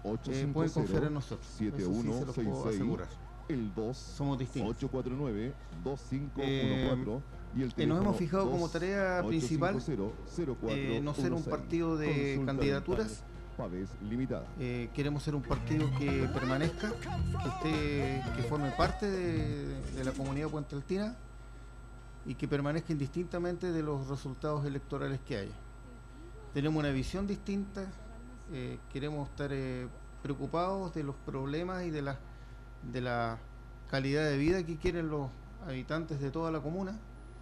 pueden confiar en nosotros. Eso sí se los puedo asegurar. El 2 somos distintos. 849-2514 y el nos hemos fijado como tarea principal no ser un partido de candidaturas. Queremos ser un partido que permanezca, que forme parte de la comunidad puentealtina y que permanezca indistintamente de los resultados electorales que haya. Tenemos una visión distinta, queremos estar preocupados de los problemas y de la calidad de vida que quieren los habitantes de toda la comuna,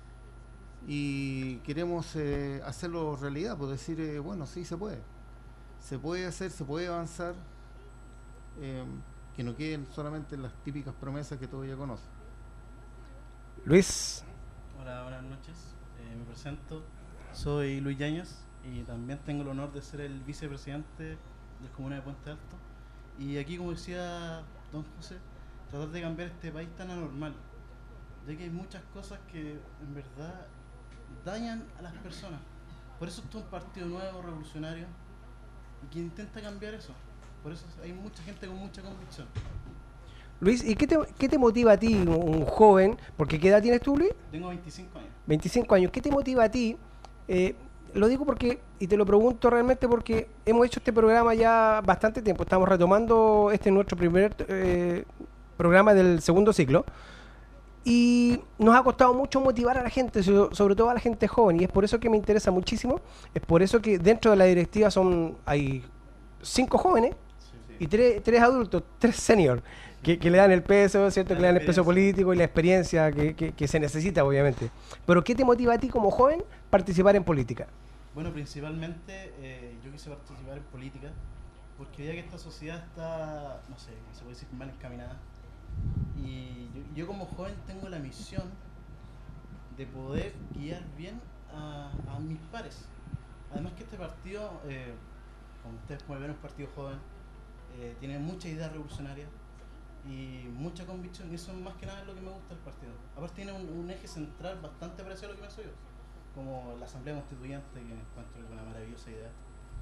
y queremos hacerlo realidad, por decir, bueno, sí se puede hacer, se puede avanzar, que no queden solamente las típicas promesas que todos ya conocen. Luis. Hola, buenas noches, me presento, soy Luis Yáñez y también tengo el honor de ser el vicepresidente de la comuna de Puente Alto, y aquí, como decía don José, tratar de cambiar este país tan anormal, ya que hay muchas cosas que en verdad dañan a las personas. Por eso esto es un partido nuevo, revolucionario, y que intenta cambiar eso. Por eso hay mucha gente con mucha convicción. Luis, ¿y qué te motiva a ti, un joven? Porque ¿qué edad tienes tú, Luis? Tengo 25 años. 25 años. ¿Qué te motiva a ti? Lo digo porque, y te lo pregunto realmente porque hemos hecho este programa ya bastante tiempo. Estamos retomando nuestro primer programa del segundo ciclo. Y nos ha costado mucho motivar a la gente, sobre todo a la gente joven, y es por eso que me interesa muchísimo. Es por eso que dentro de la directiva hay 5 jóvenes, sí. Y 3 adultos, 3 senior, que le dan el peso, ¿cierto? Que le dan el peso político y la experiencia que se necesita, obviamente. Pero ¿qué te motiva a ti como joven participar en política? Bueno, principalmente yo quise participar en política porque veía que esta sociedad está, no sé, se puede decir, mal encaminada. Y yo como joven tengo la misión de poder guiar bien a mis pares. Además que este partido, como ustedes pueden ver, es un partido joven, tiene mucha idea revolucionaria y mucha convicción, y eso más que nada es lo que me gusta del partido. Aparte tiene un eje central bastante parecido a lo que me soy yo, como la Asamblea Constituyente, que encuentro una maravillosa idea.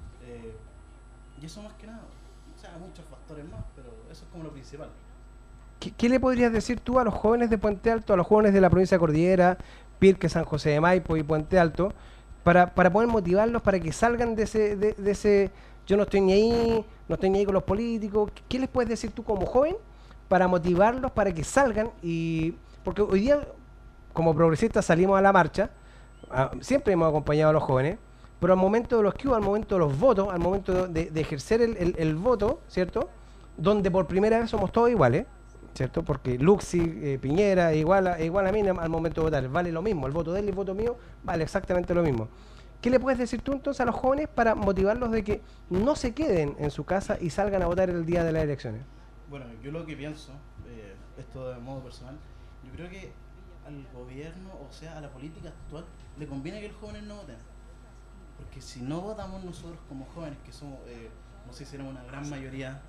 Y eso más que nada, o sea, muchos factores más, pero eso es como lo principal. ¿Qué le podrías decir tú a los jóvenes de Puente Alto, a los jóvenes de la provincia de Cordillera, Pirque, San José de Maipo y Puente Alto, para poder motivarlos, para que salgan de ese yo no estoy ni ahí con los políticos? ¿Qué les puedes decir tú como joven para motivarlos, para que salgan? Porque hoy día, como progresistas, salimos a la marcha, siempre hemos acompañado a los jóvenes, pero al momento de los que hubo, al momento de los votos, al momento de ejercer el voto, ¿cierto? Donde por primera vez somos todos iguales, ¿cierto? Porque Luxi, Piñera, igual a mí al momento de votar, vale lo mismo, el voto de él y el voto mío vale exactamente lo mismo. ¿Qué le puedes decir tú entonces a los jóvenes para motivarlos de que no se queden en su casa y salgan a votar el día de las elecciones? Bueno, yo lo que pienso, esto de modo personal, yo creo que al gobierno, o sea, a la política actual, le conviene que los jóvenes no voten. Porque si no votamos nosotros como jóvenes, que somos, no sé si seremos una gran mayoría,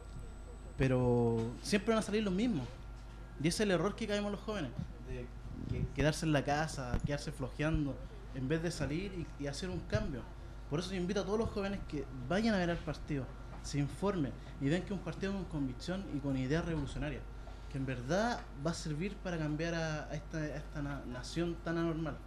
pero siempre van a salir los mismos. Y ese es el error que caemos los jóvenes, de quedarse en la casa, quedarse flojeando, en vez de salir y hacer un cambio. Por eso yo invito a todos los jóvenes que vayan a ver al partido, se informen y vean que es un partido con convicción y con ideas revolucionarias, que en verdad va a servir para cambiar a esta nación tan anormal.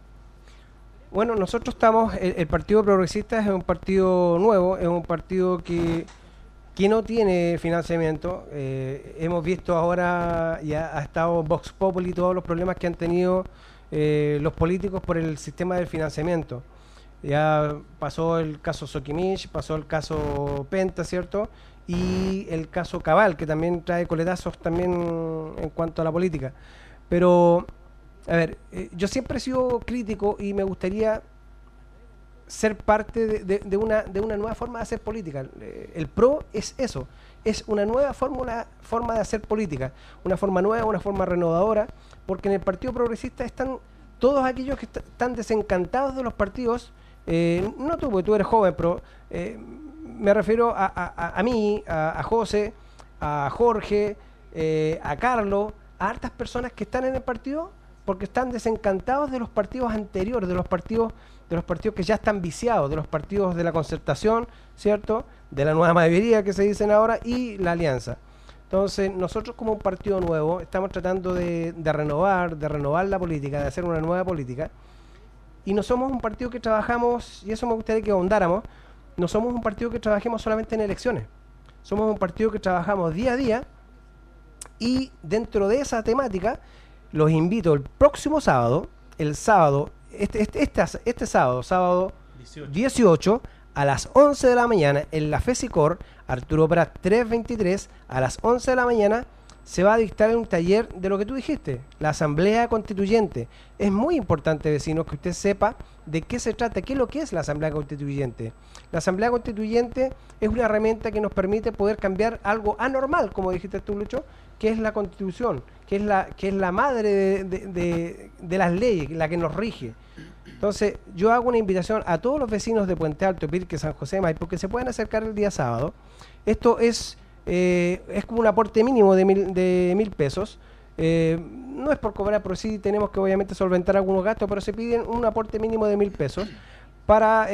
Bueno, nosotros estamos, el Partido Progresista es un partido nuevo, es un partido que no tiene financiamiento. Hemos visto ahora, ya ha estado Vox Populi, todos los problemas que han tenido los políticos por el sistema del financiamiento. Ya pasó el caso Soquimich, pasó el caso Penta, ¿cierto? Y el caso Cabal, que también trae coletazos también en cuanto a la política. Pero, a ver, yo siempre he sido crítico y me gustaría ser parte de una nueva forma de hacer política. El PRO es eso, es una nueva forma de hacer política, una forma nueva, una forma renovadora, porque en el Partido Progresista están todos aquellos que están desencantados de los partidos, no tú, porque tú eres joven, pero me refiero a mí, a José, a Jorge, a Carlos, a hartas personas que están en el partido porque están desencantados de los partidos anteriores, de los partidos que ya están viciados, de los partidos de la Concertación, ¿cierto? de la nueva mayoría que se dicen ahora y la alianza. Entonces, nosotros como un partido nuevo estamos tratando de renovar la política, de hacer una nueva política, y no somos un partido que trabajamos, y eso me gustaría que ahondáramos, no somos un partido que trabajemos solamente en elecciones, somos un partido que trabajamos día a día, y dentro de esa temática, los invito el próximo sábado, el sábado, este sábado, sábado 18, a las 11 de la mañana, en la FESICOR, Arturo Prat 323, a las 11 de la mañana, se va a dictar un taller de lo que tú dijiste, la Asamblea Constituyente. Es muy importante, vecinos, que usted sepa de qué se trata, qué es lo que es la Asamblea Constituyente. La Asamblea Constituyente es una herramienta que nos permite poder cambiar algo anormal, como dijiste tú, Lucho, que es la Constitución, que es la madre de las leyes, la que nos rige. Entonces, yo hago una invitación a todos los vecinos de Puente Alto, Pirque, San José, Maipo, que se puedan acercar el día sábado. Esto es como un aporte mínimo de 1.000 pesos. No es por cobrar, pero sí tenemos que obviamente solventar algunos gastos, pero se piden un aporte mínimo de 1.000 pesos para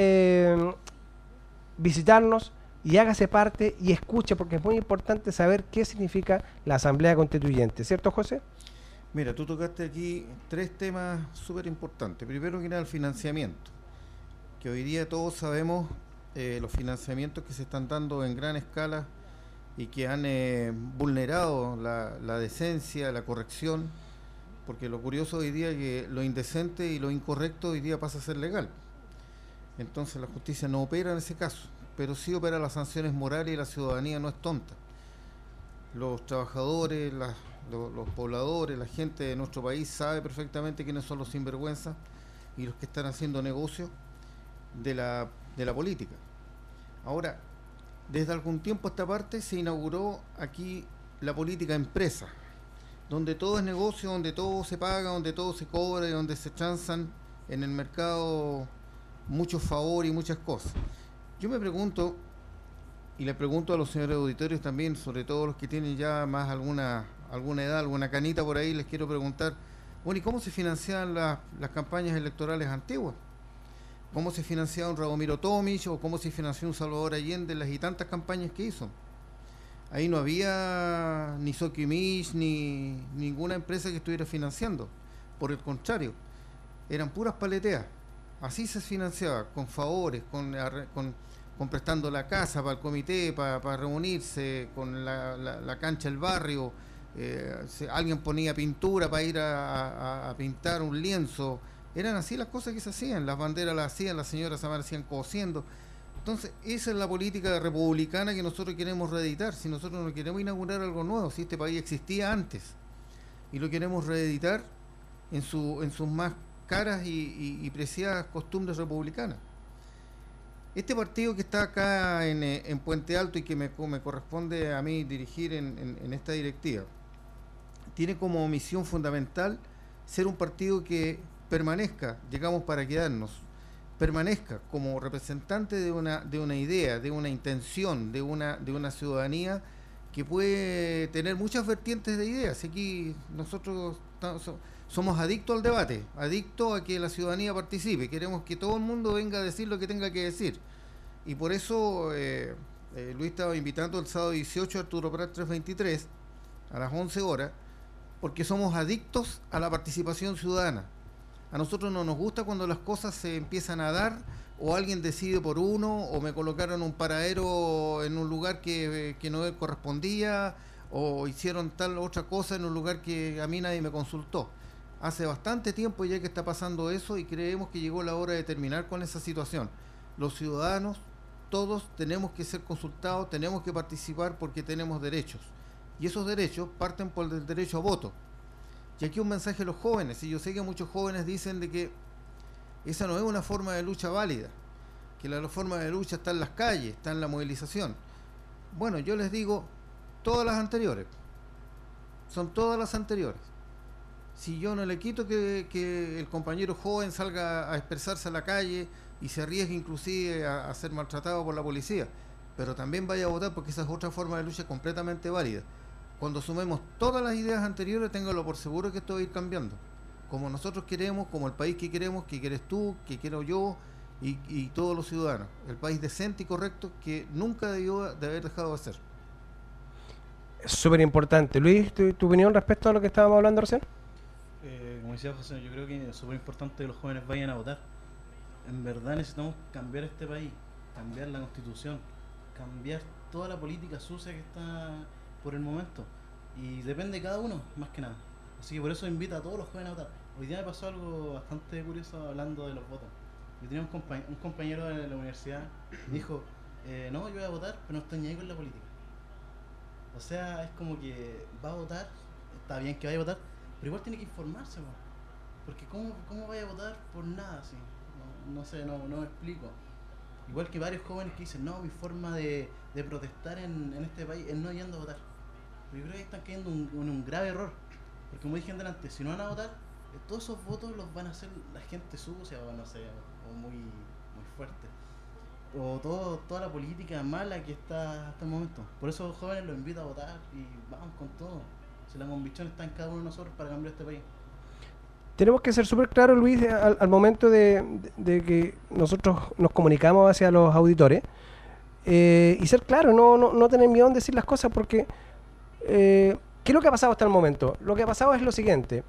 visitarnos y hágase parte y escuche, porque es muy importante saber qué significa la Asamblea Constituyente. ¿Cierto, José? Mira, tú tocaste aquí 3 temas súper importantes. Primero que nada, el financiamiento, que hoy día todos sabemos los financiamientos que se están dando en gran escala y que han vulnerado la decencia, la corrección, porque lo curioso hoy día es que lo indecente y lo incorrecto hoy día pasa a ser legal. Entonces la justicia no opera en ese caso, pero sí opera las sanciones morales y la ciudadanía no es tonta. Los trabajadores, los pobladores, la gente de nuestro país sabe perfectamente quiénes son los sinvergüenzas y los que están haciendo negocio de la política. Ahora, desde algún tiempo a esta parte se inauguró aquí la política empresa, donde todo es negocio, donde todo se paga, donde todo se cobra y donde se transan en el mercado muchos favores y muchas cosas. Yo me pregunto, y le pregunto a los señores auditorios también, sobre todo los que tienen ya más alguna edad, alguna canita por ahí, les quiero preguntar, bueno, ¿y cómo se financiaban las campañas electorales antiguas? ¿Cómo se financiaba un Radomiro Tomic o cómo se financió un Salvador Allende, las y tantas campañas que hizo? Ahí no había ni Soquimich ni ninguna empresa que estuviera financiando. Por el contrario, eran puras paleteas. Así se financiaba, con favores, con prestando la casa para el comité, para reunirse, con la cancha del barrio. Alguien ponía pintura para ir a pintar un lienzo. Eran así las cosas que se hacían, las banderas las hacían, las señoras amanecían cosiendo. Entonces, esa es la política republicana que nosotros queremos reeditar. Si nosotros no queremos inaugurar algo nuevo, si este país existía antes y lo queremos reeditar en sus más caras y preciadas costumbres republicanas. Este partido que está acá en Puente Alto y que me corresponde a mí dirigir en esta directiva, tiene como misión fundamental ser un partido que permanezca, llegamos para quedarnos, permanezca como representante de una idea, de una intención, de una ciudadanía que puede tener muchas vertientes de ideas. Aquí nosotros somos adictos al debate, adictos a que la ciudadanía participe, queremos que todo el mundo venga a decir lo que tenga que decir. Y por eso Luis estaba invitando el sábado 18 a Arturo Prat 323 a las 11 horas, porque somos adictos a la participación ciudadana. A nosotros no nos gusta cuando las cosas se empiezan a dar, o alguien decide por uno, o me colocaron un paradero en un lugar que no correspondía, o hicieron tal otra cosa en un lugar que a mí nadie me consultó. Hace bastante tiempo ya que está pasando eso y creemos que llegó la hora de terminar con esa situación. Los ciudadanos, todos tenemos que ser consultados, tenemos que participar porque tenemos derechos. Y esos derechos parten por el derecho a voto. Y aquí un mensaje a los jóvenes, y yo sé que muchos jóvenes dicen de que esa no es una forma de lucha válida, que la forma de lucha está en las calles, está en la movilización. Bueno, yo les digo, todas las anteriores, son todas las anteriores. Si yo no le quito que el compañero joven salga a expresarse a la calle y se arriesgue inclusive a ser maltratado por la policía, pero también vaya a votar porque esa es otra forma de lucha completamente válida. Cuando sumemos todas las ideas anteriores, téngalo por seguro que esto va a ir cambiando. Como nosotros queremos, como el país que queremos, que quieres tú, que quiero yo, y todos los ciudadanos. El país decente y correcto que nunca debió de haber dejado de ser. Es súper importante. Luis, ¿tu opinión respecto a lo que estábamos hablando recién? Como decía José, yo creo que es súper importante que los jóvenes vayan a votar. En verdad necesitamos cambiar este país, cambiar la constitución, cambiar toda la política sucia que está por el momento. Y depende de cada uno, más que nada. Así que por eso invito a todos los jóvenes a votar. Hoy día me pasó algo bastante curioso hablando de los votos. Yo tenía un compañero de la universidad que dijo, no, yo voy a votar, pero no estoy ni ahí con la política. O sea, es como que va a votar, está bien que vaya a votar, pero igual tiene que informarse, ¿no? Porque ¿cómo vaya a votar por nada así? No sé, no me explico. Igual que varios jóvenes que dicen, no, mi forma de protestar en este país es no yendo a votar. Pero yo creo que están cayendo en un grave error. Porque como dije antes, si no van a votar, todos esos votos los van a hacer la gente sucia o no sé, o muy fuerte. O toda la política mala que está hasta el momento. Por eso los jóvenes los invito a votar y vamos con todo. Si la convicción está en cada uno de nosotros para cambiar este país. Tenemos que ser súper claros, Luis, al momento de que nosotros nos comunicamos hacia los auditores y ser claros, no tener miedo en decir las cosas, porque ¿qué es lo que ha pasado hasta el momento? Lo que ha pasado es lo siguiente.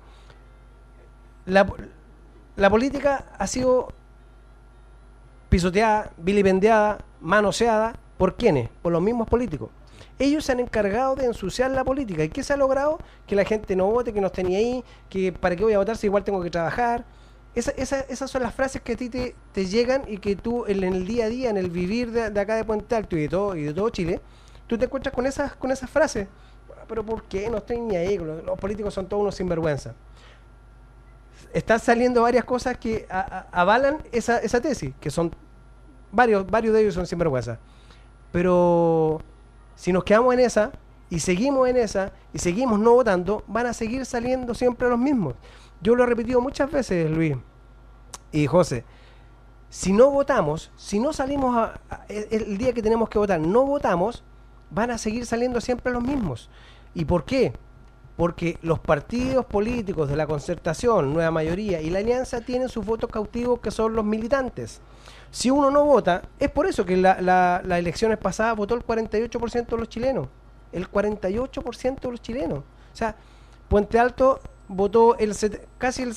La política ha sido pisoteada, vilipendiada, manoseada. ¿Por quiénes? Por los mismos políticos. Ellos se han encargado de ensuciar la política. ¿Y qué se ha logrado? Que la gente no vote, que no esté ni ahí, que para qué voy a votar si igual tengo que trabajar. Esas son las frases que a ti te llegan y que tú en el día a día, en el vivir de acá de Puente Alto y de todo Chile, tú te encuentras con esas frases. ¿Pero por qué? No estoy ni ahí. Los políticos son todos unos sinvergüenza. Están saliendo varias cosas que avalan esa tesis, que son varios de ellos son sinvergüenza. Pero si nos quedamos en esa y seguimos en esa y seguimos no votando, van a seguir saliendo siempre los mismos. Yo lo he repetido muchas veces, Luis y José. Si no votamos, si no salimos el día que tenemos que votar, no votamos, van a seguir saliendo siempre los mismos. ¿Y por qué? Porque los partidos políticos de la Concertación, Nueva Mayoría y la Alianza tienen sus votos cautivos, que son los militantes. Si uno no vota, es por eso que las elecciones pasadas votó el 48% de los chilenos. El 48% de los chilenos. O sea, Puente Alto votó casi el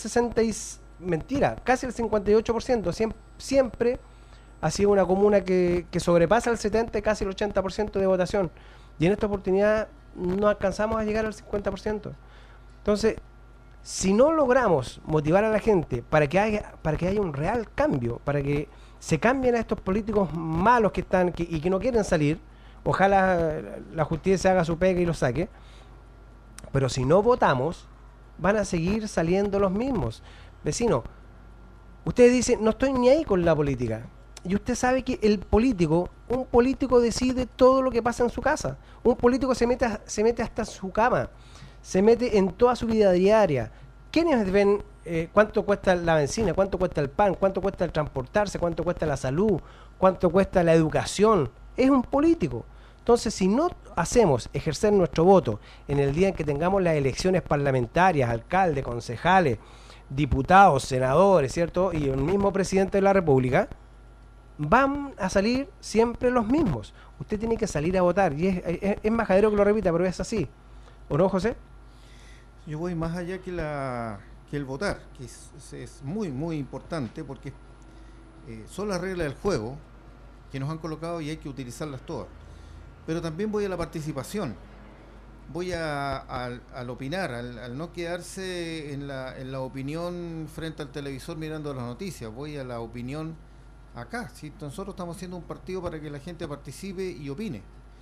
58%. Siempre ha sido una comuna que sobrepasa el 70%, casi el 80% de votación. Y en esta oportunidad no alcanzamos a llegar al 50%. Entonces, si no logramos motivar a la gente para que haya un real cambio, para que se cambien a estos políticos malos que están y que no quieren salir, ojalá la justicia haga su pega y los saque, pero si no votamos, van a seguir saliendo los mismos. Vecino, usted dice, no estoy ni ahí con la política. Y usted sabe que un político decide todo lo que pasa en su casa. Un político se mete hasta su cama, se mete en toda su vida diaria. ¿Quiénes ven cuánto cuesta la benzina, cuánto cuesta el pan, cuánto cuesta el transportarse, cuánto cuesta la salud, cuánto cuesta la educación? Es un político. Entonces, si no hacemos ejercer nuestro voto en el día en que tengamos las elecciones parlamentarias, alcaldes, concejales, diputados, senadores, ¿cierto? Y el mismo presidente de la República, van a salir siempre los mismos. Usted tiene que salir a votar. Y es majadero que lo repita, pero es así. ¿O no, José? Yo voy más allá que el votar, que es muy, muy importante, porque son las reglas del juego que nos han colocado y hay que utilizarlas todas. Pero también voy a la participación, voy al opinar, al no quedarse en la opinión frente al televisor mirando las noticias. Voy a la opinión acá. ¿Sí? Nosotros estamos haciendo un partido para que la gente participe y opine.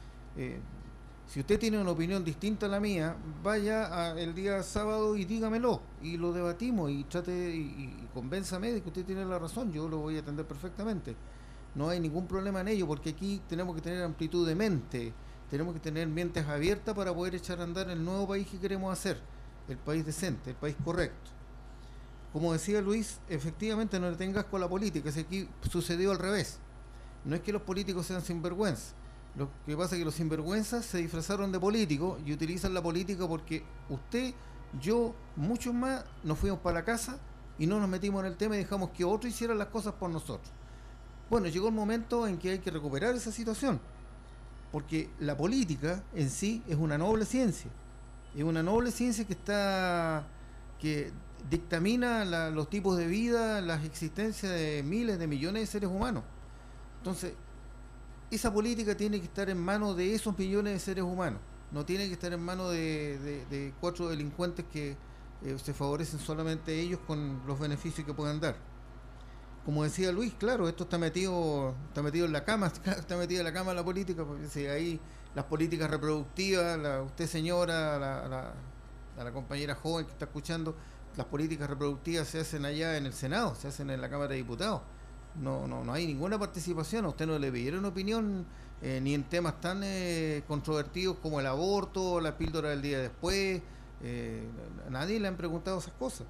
Si usted tiene una opinión distinta a la mía, vaya el día sábado y dígamelo y lo debatimos y y convénzame de que usted tiene la razón. Yo lo voy a atender perfectamente. No hay ningún problema en ello, porque aquí tenemos que tener amplitud de mente, tenemos que tener mentes abiertas para poder echar a andar el nuevo país que queremos hacer, el país decente, el país correcto. Como decía Luis, efectivamente no le tengas con la política, si aquí sucedió al revés. No es que los políticos sean sinvergüenza, lo que pasa es que los sinvergüenzas se disfrazaron de políticos y utilizan la política porque usted, yo, muchos más nos fuimos para la casa y no nos metimos en el tema y dejamos que otros hicieran las cosas por nosotros. Bueno, llegó el momento en que hay que recuperar esa situación, porque la política en sí es una noble ciencia. Es una noble ciencia que dictamina los tipos de vida, las existencias de miles de millones de seres humanos. Entonces, esa política tiene que estar en manos de esos millones de seres humanos. No tiene que estar en manos de 4 delincuentes que se favorecen solamente ellos con los beneficios que puedan dar. Como decía Luis, claro, esto está metido en la cama, está metido en la cama la política, porque si ahí las políticas reproductivas, usted señora, a la compañera joven que está escuchando, las políticas reproductivas se hacen allá en el Senado, se hacen en la Cámara de Diputados. No hay ninguna participación, a usted no le pidieron opinión ni en temas tan controvertidos como el aborto, la píldora del día después, nadie le han preguntado esas cosas.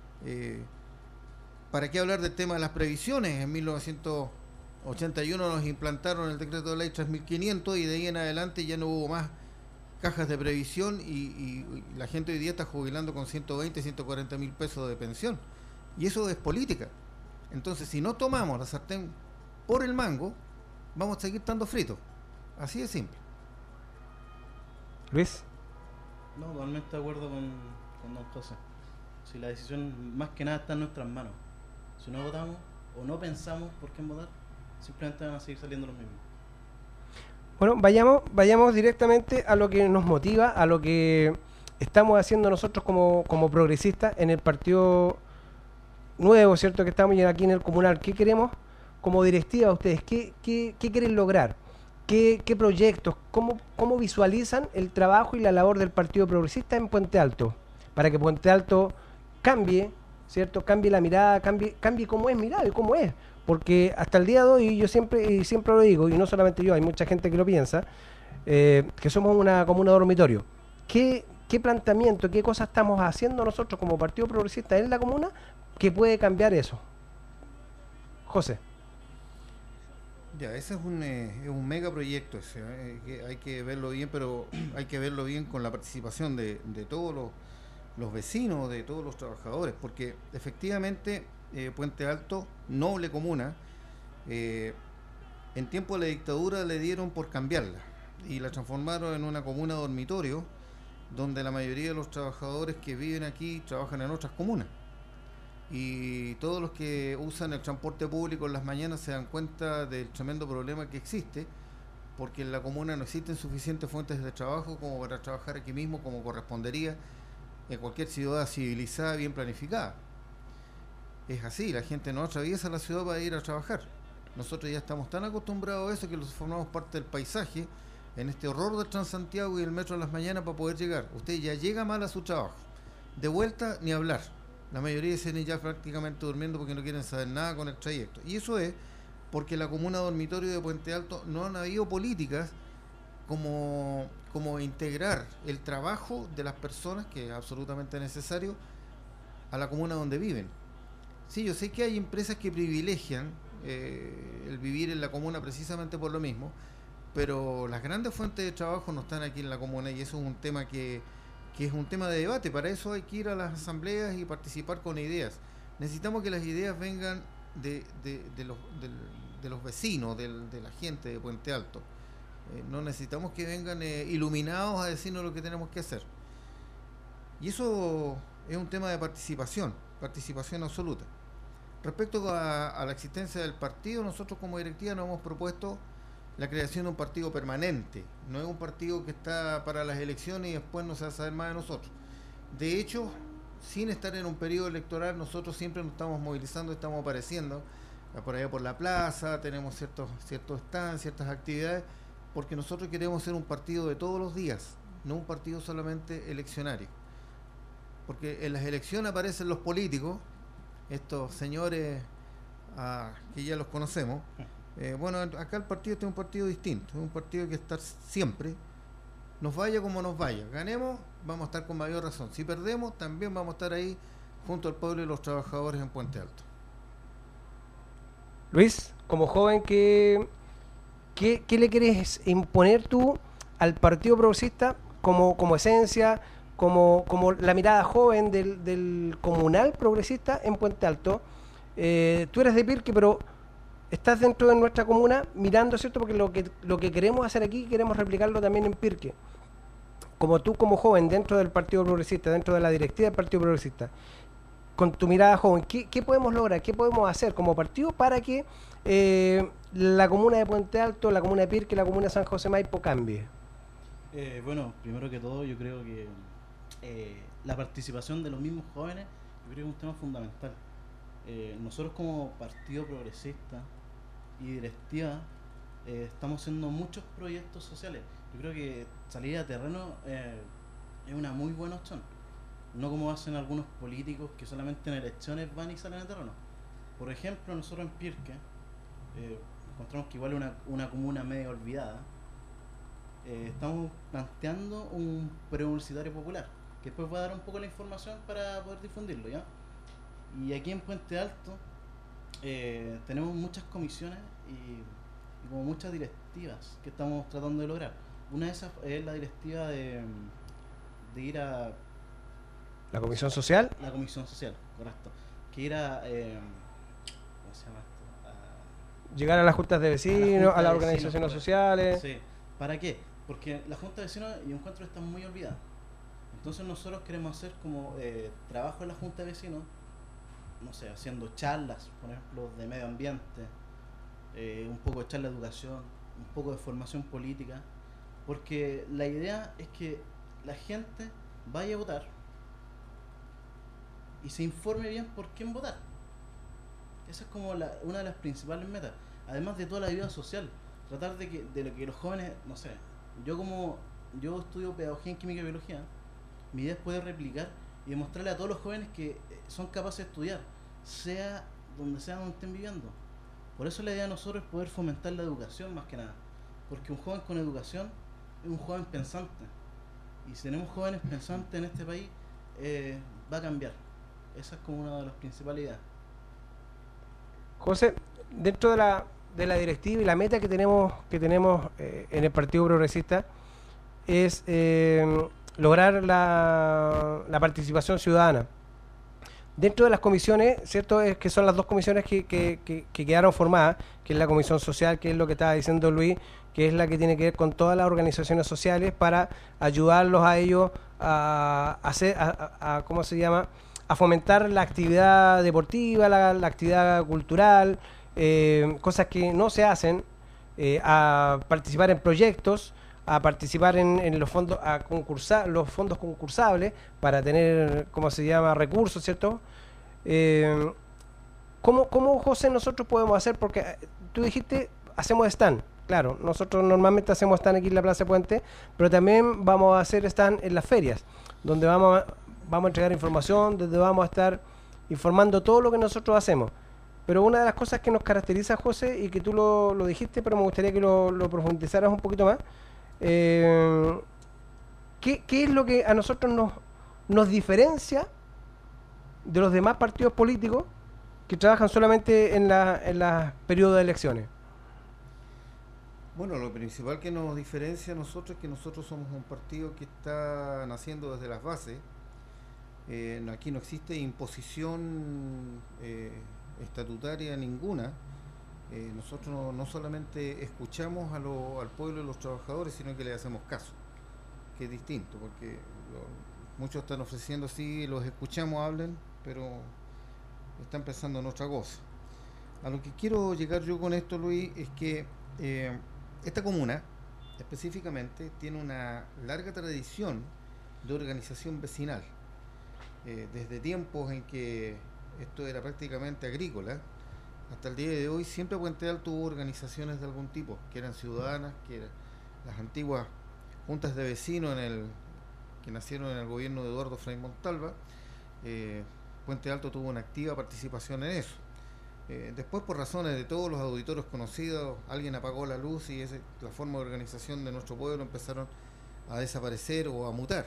¿Para qué hablar del tema de las previsiones? En 1981 nos implantaron el decreto de ley 3500 y de ahí en adelante ya no hubo más cajas de previsión y la gente hoy día está jubilando con 120, 140 mil pesos de pensión. Y eso es política. Entonces, si no tomamos la sartén por el mango, vamos a seguir estando fritos. Así de simple. Luis. No, totalmente de acuerdo con don José. Si la decisión más que nada está en nuestras manos. Si no votamos o no pensamos por quién votar, simplemente van a seguir saliendo los mismos. Bueno, vayamos directamente a lo que nos motiva, a lo que estamos haciendo nosotros como progresistas en el partido nuevo, ¿cierto? Que estamos aquí en el comunal. ¿Qué queremos como directiva ustedes? ¿Qué quieren lograr? ¿Qué proyectos? ¿Cómo visualizan el trabajo y la labor del Partido Progresista en Puente Alto? Para que Puente Alto cambie, ¿cierto? Cambie la mirada, cambie cómo es mirada y cómo es. Porque hasta el día de hoy, yo siempre lo digo, y no solamente yo, hay mucha gente que lo piensa, que somos una comuna dormitorio. ¿Qué planteamiento, qué cosas estamos haciendo nosotros como Partido Progresista en la comuna que puede cambiar eso? José. Ya, ese es un mega proyecto, que hay que verlo bien, pero hay que verlo bien con la participación de todos los vecinos, de todos los trabajadores, porque efectivamente Puente Alto, noble comuna, en tiempo de la dictadura le dieron por cambiarla y la transformaron en una comuna dormitorio donde la mayoría de los trabajadores que viven aquí trabajan en otras comunas. Y todos los que usan el transporte público en las mañanas se dan cuenta del tremendo problema que existe, porque en la comuna no existen suficientes fuentes de trabajo como para trabajar aquí mismo como correspondería en cualquier ciudad civilizada, bien planificada. Es así, la gente no atraviesa la ciudad para ir a trabajar. Nosotros ya estamos tan acostumbrados a eso que los formamos parte del paisaje en este horror del Transantiago y el metro en las mañanas para poder llegar. Usted ya llega mal a su trabajo. De vuelta, ni hablar. La mayoría se vienen ya prácticamente durmiendo porque no quieren saber nada con el trayecto. Y eso es porque la comuna dormitorio de Puente Alto no han habido políticas como integrar el trabajo de las personas, que es absolutamente necesario, a la comuna donde viven. Sí, yo sé que hay empresas que privilegian el vivir en la comuna precisamente por lo mismo, pero las grandes fuentes de trabajo no están aquí en la comuna y eso es un tema que es un tema de debate. Para eso hay que ir a las asambleas y participar con ideas. Necesitamos que las ideas vengan de los vecinos, de la gente de Puente Alto. No necesitamos que vengan iluminados a decirnos lo que tenemos que hacer. Y eso es un tema de participación absoluta. Respecto a la existencia del partido, nosotros como directiva nos hemos propuesto la creación de un partido permanente. No es un partido que está para las elecciones y después no se va a saber más de nosotros. De hecho, sin estar en un periodo electoral, nosotros siempre nos estamos movilizando, estamos apareciendo por allá por la plaza, tenemos ciertos stands, ciertas actividades, porque nosotros queremos ser un partido de todos los días, no un partido solamente eleccionario. Porque en las elecciones aparecen los políticos, estos señores que ya los conocemos. Bueno, acá el partido este es un partido distinto, es un partido que está siempre, nos vaya como nos vaya, ganemos, vamos a estar con mayor razón, si perdemos también vamos a estar ahí junto al pueblo y los trabajadores en Puente Alto. Luis, como joven, ¿qué le quieres imponer tú al Partido Progresista como esencia, como la mirada joven del comunal progresista en Puente Alto? Tú eres de Pirque, pero estás dentro de nuestra comuna mirando, ¿cierto? Porque lo que queremos hacer aquí, queremos replicarlo también en Pirque. Como tú, como joven, dentro del Partido Progresista, dentro de la directiva del Partido Progresista, con tu mirada joven, ¿qué podemos lograr? ¿Qué podemos hacer como partido para que la comuna de Puente Alto, la comuna de Pirque, la comuna de San José Maipo cambie? Bueno, primero que todo, yo creo que la participación de los mismos jóvenes, yo creo que es un tema fundamental. Nosotros como Partido Progresista y directiva estamos haciendo muchos proyectos sociales. Yo creo que salir a terreno es una muy buena opción, no como hacen algunos políticos que solamente en elecciones van y salen a terreno. Por ejemplo, nosotros en Pirque encontramos que igual es una comuna medio olvidada. Estamos planteando un preuniversitario popular, que después voy a dar un poco la información para poder difundirlo, ¿ya? Y aquí en Puente Alto tenemos muchas comisiones y como muchas directivas que estamos tratando de lograr. Una de esas es la directiva de ir a... ¿La comisión social? La comisión social, correcto. Que ir a... ¿cómo se llama esto? Llegar a las juntas de vecinos, a las organizaciones sociales. Sí. ¿Para qué? Porque la junta de vecinos y encuentros están muy olvidadas. Entonces nosotros queremos hacer como trabajo en la junta de vecinos, no sé, haciendo charlas, por ejemplo, de medio ambiente, un poco de charla de educación, un poco de formación política, porque la idea es que la gente vaya a votar y se informe bien por quién votar. Esa es como una de las principales metas, además de toda la ayuda social, tratar de que los jóvenes, no sé, yo estudio pedagogía en química y biología, mi idea es poder replicar y demostrarle a todos los jóvenes que son capaces de estudiar, sea donde estén viviendo. Por eso la idea de nosotros es poder fomentar la educación más que nada, porque un joven con educación es un joven pensante, y si tenemos jóvenes pensantes en este país, va a cambiar. Esa es como una de las principales ideas. José, dentro de la directiva y la meta que tenemos en el Partido Progresista es lograr la participación ciudadana. Dentro de las comisiones, ¿cierto? Es que son las dos comisiones que quedaron formadas, que es la comisión social, que es lo que estaba diciendo Luis, que es la que tiene que ver con todas las organizaciones sociales para ayudarlos a ellos a ¿cómo se llama?, a fomentar la actividad deportiva, la actividad cultural, cosas que no se hacen, a participar en proyectos, a participar en los fondos, a concursar, los fondos concursables para tener, ¿cómo se llama?, recursos, ¿cierto? ¿Cómo, José, nosotros podemos hacer? Porque tú dijiste, hacemos stand. Claro, nosotros normalmente hacemos stand aquí en la Plaza Puente, pero también vamos a hacer stand en las ferias, donde vamos a entregar información, donde vamos a estar informando todo lo que nosotros hacemos. Pero una de las cosas que nos caracteriza, José, y que tú lo dijiste, pero me gustaría que lo profundizaras un poquito más, ¿qué es lo que a nosotros nos diferencia de los demás partidos políticos que trabajan solamente en los periodos de elecciones? Bueno, lo principal que nos diferencia a nosotros es que nosotros somos un partido que está naciendo desde las bases. Aquí no existe imposición estatutaria ninguna. Nosotros no solamente escuchamos al pueblo y los trabajadores, sino que le hacemos caso, que es distinto, porque muchos están ofreciendo, sí, los escuchamos, hablen, pero están pensando en otra cosa. A lo que quiero llegar yo con esto, Luis, es que esta comuna específicamente tiene una larga tradición de organización vecinal. Desde tiempos en que esto era prácticamente agrícola, hasta el día de hoy siempre Puente Alto tuvo organizaciones de algún tipo, que eran ciudadanas, que eran las antiguas juntas de vecinos que nacieron en el gobierno de Eduardo Frei Montalva. Puente Alto tuvo una activa participación en eso. Después, por razones de todos los auditores conocidos, alguien apagó la luz y la forma de organización de nuestro pueblo empezaron a desaparecer o a mutar.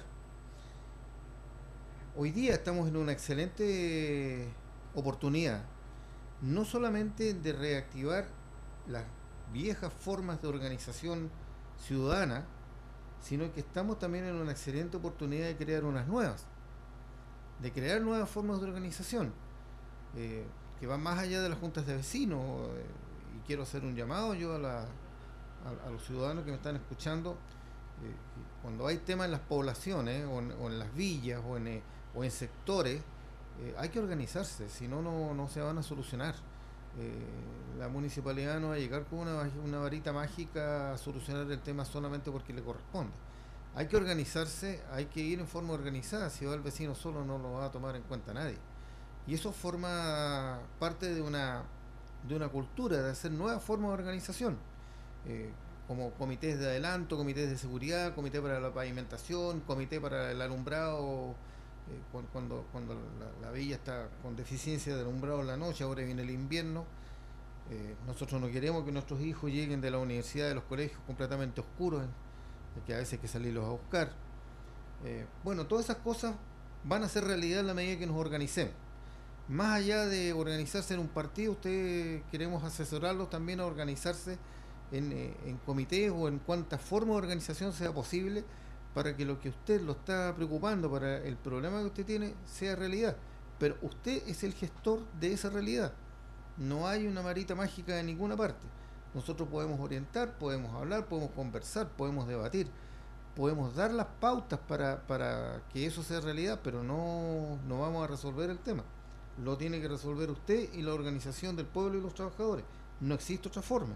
Hoy día estamos en una excelente oportunidad, no solamente de reactivar las viejas formas de organización ciudadana, sino que estamos también en una excelente oportunidad de crear unas nuevas, de crear nuevas formas de organización, que van más allá de las juntas de vecinos y quiero hacer un llamado yo a los ciudadanos que me están escuchando, cuando hay temas en las poblaciones o en las villas o en sectores, hay que organizarse, si no, no se van a solucionar. La municipalidad no va a llegar con una varita mágica a solucionar el tema solamente porque le corresponde. Hay que organizarse, hay que ir en forma organizada. Si va el vecino solo, no lo va a tomar en cuenta nadie. Y eso forma parte de una cultura, de hacer nuevas formas de organización, como comités de adelanto, comités de seguridad, comité para la pavimentación, comité para el alumbrado, cuando la villa está con deficiencia de alumbrado en la noche. Ahora viene el invierno. Nosotros no queremos que nuestros hijos lleguen de la universidad, de los colegios completamente oscuros, que a veces hay que salirlos a buscar. Bueno, todas esas cosas van a ser realidad en la medida que nos organicemos. Más allá de organizarse en un partido, queremos asesorarlos también a organizarse en comités o en cuantas formas de organización sea posible, para que lo que usted lo está preocupando, para el problema que usted tiene, sea realidad. Pero usted es el gestor de esa realidad. No hay una varita mágica de ninguna parte. Nosotros podemos orientar, podemos hablar, podemos conversar, podemos debatir, podemos dar las pautas para que eso sea realidad, pero no vamos a resolver el tema. Lo tiene que resolver usted y la organización del pueblo y los trabajadores. No existe otra forma.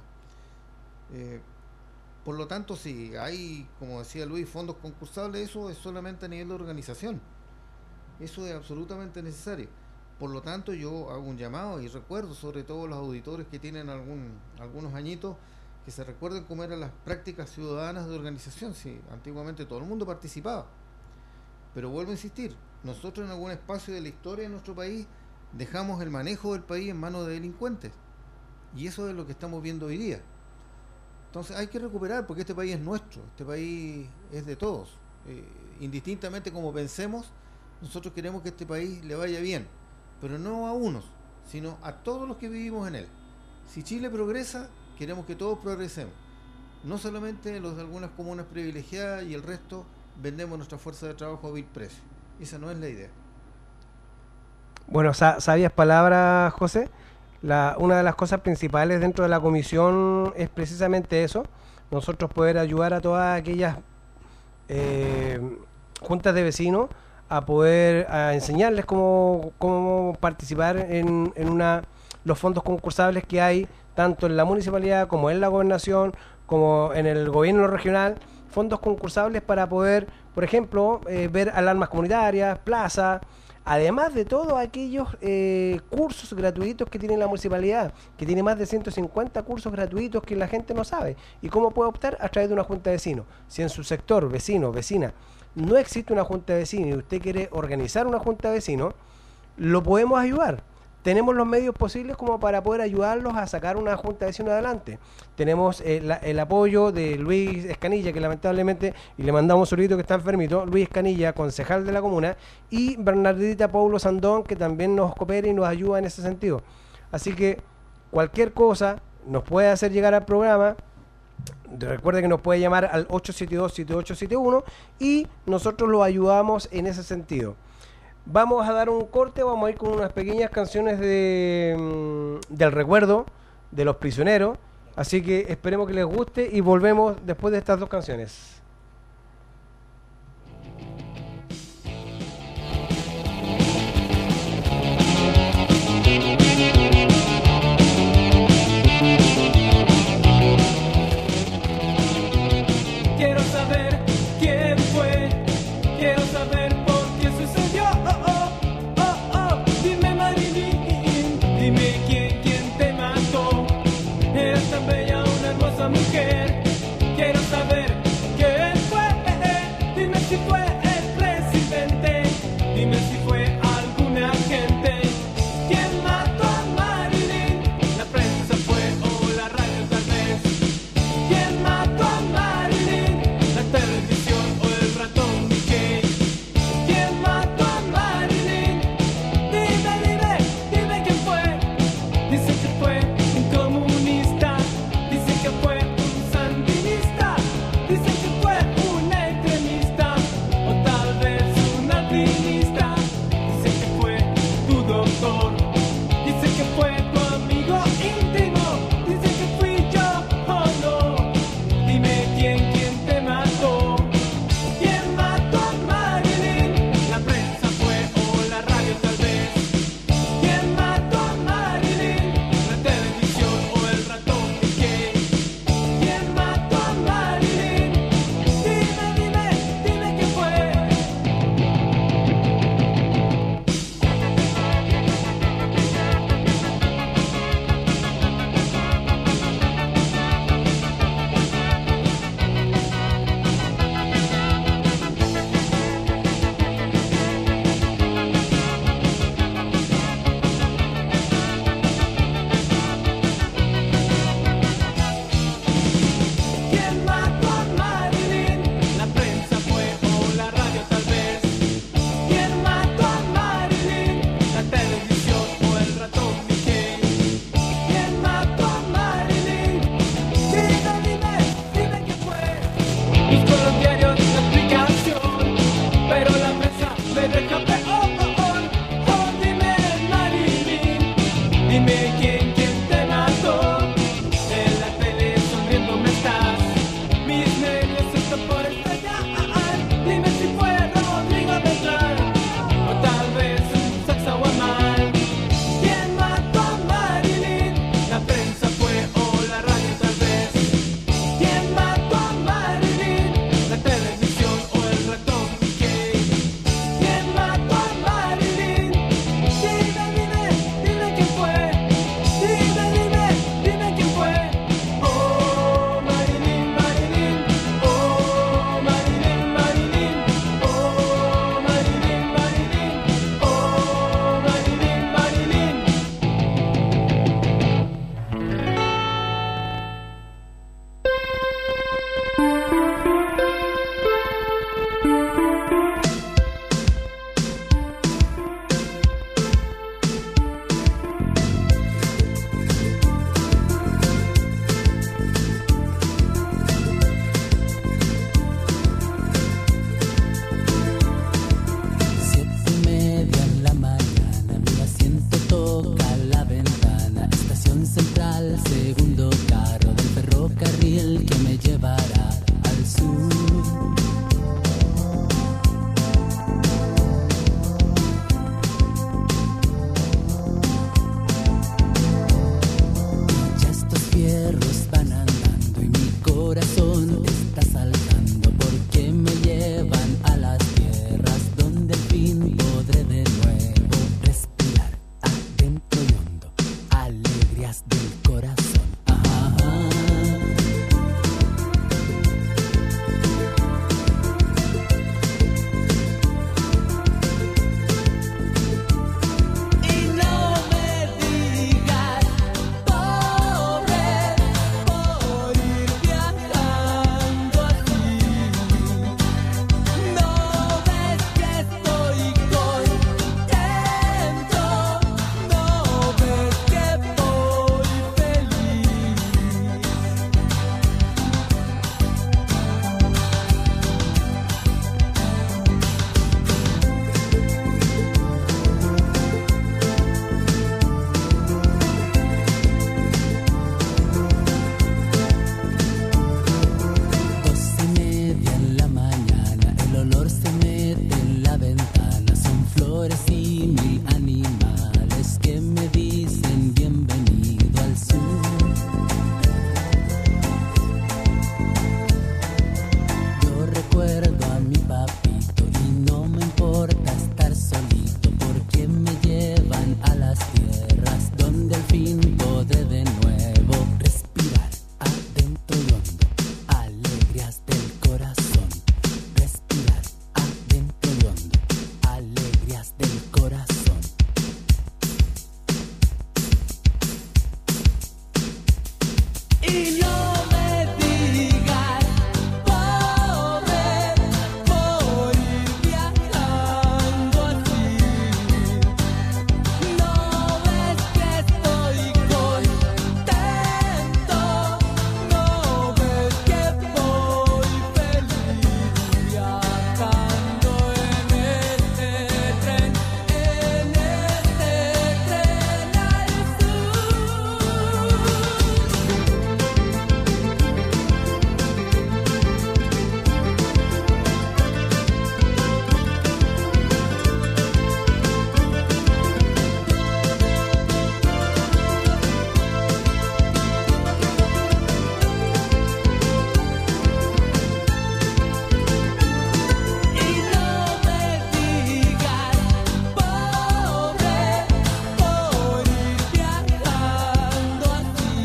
Por lo tanto, si hay, como decía Luis, fondos concursables, eso es solamente a nivel de organización. Eso es absolutamente necesario. Por lo tanto, yo hago un llamado y recuerdo, sobre todo los auditores que tienen algunos añitos, que se recuerden cómo eran las prácticas ciudadanas de organización. Sí, antiguamente todo el mundo participaba. Pero vuelvo a insistir, nosotros en algún espacio de la historia de nuestro país dejamos el manejo del país en manos de delincuentes. Y eso es lo que estamos viendo hoy día. Entonces hay que recuperar, porque este país es nuestro, este país es de todos. Indistintamente como pensemos, nosotros queremos que este país le vaya bien, pero no a unos, sino a todos los que vivimos en él. Si Chile progresa, queremos que todos progresemos. No solamente los de algunas comunas privilegiadas y el resto vendemos nuestra fuerza de trabajo a vil precio. Esa no es la idea. Bueno, sabias palabras, José. Una de las cosas principales dentro de la comisión es precisamente eso, nosotros poder ayudar a todas aquellas juntas de vecinos a enseñarles cómo participar en los fondos concursables que hay tanto en la municipalidad como en la gobernación, como en el gobierno regional, fondos concursables para poder, por ejemplo, ver alarmas comunitarias, plazas. Además de todos aquellos cursos gratuitos que tiene la municipalidad, que tiene más de 150 cursos gratuitos que la gente no sabe. ¿Y cómo puede optar? A través de una junta de vecinos. Si en su sector, vecino, vecina, no existe una junta de vecinos y usted quiere organizar una junta de vecinos, lo podemos ayudar. Tenemos los medios posibles como para poder ayudarlos a sacar una junta de vecinos adelante. Tenemos el apoyo de Luis Escanilla, que lamentablemente, y le mandamos un saludito que está enfermito, Luis Escanilla, concejal de la comuna, y Bernardita Paulo Sandón, que también nos coopera y nos ayuda en ese sentido. Así que cualquier cosa nos puede hacer llegar al programa. Recuerde que nos puede llamar al 872-7871 y nosotros lo ayudamos en ese sentido. Vamos a dar un corte, vamos a ir con unas pequeñas canciones del recuerdo de los prisioneros, así que esperemos que les guste y volvemos después de estas dos canciones. Quiero saber quién fue, quiero saber por qué sucedió. Dime Marilyn, dime quién te mató. Eres tan bella, una hermosa mujer. Quiero saber quién fue, dime si fue el presidente, dime si fue alguna gente. ¿Quién mató a Marilyn? La prensa fue o la radio tal vez. ¿Quién mató a Marilyn? La televisión o el ratón Mickey. papito, y no me importa estar solito, porque me llevan a las tierras donde al fin podré de nuevo respirar adentro y hondo, alegrías del corazón. Respirar adentro y hondo, alegrías del corazón. Y no me digas, pobre, por ir viajando así. No ves que estoy contento, no ves que voy feliz viajando en este tren al Y no me digas, pobre, por ir viajando así.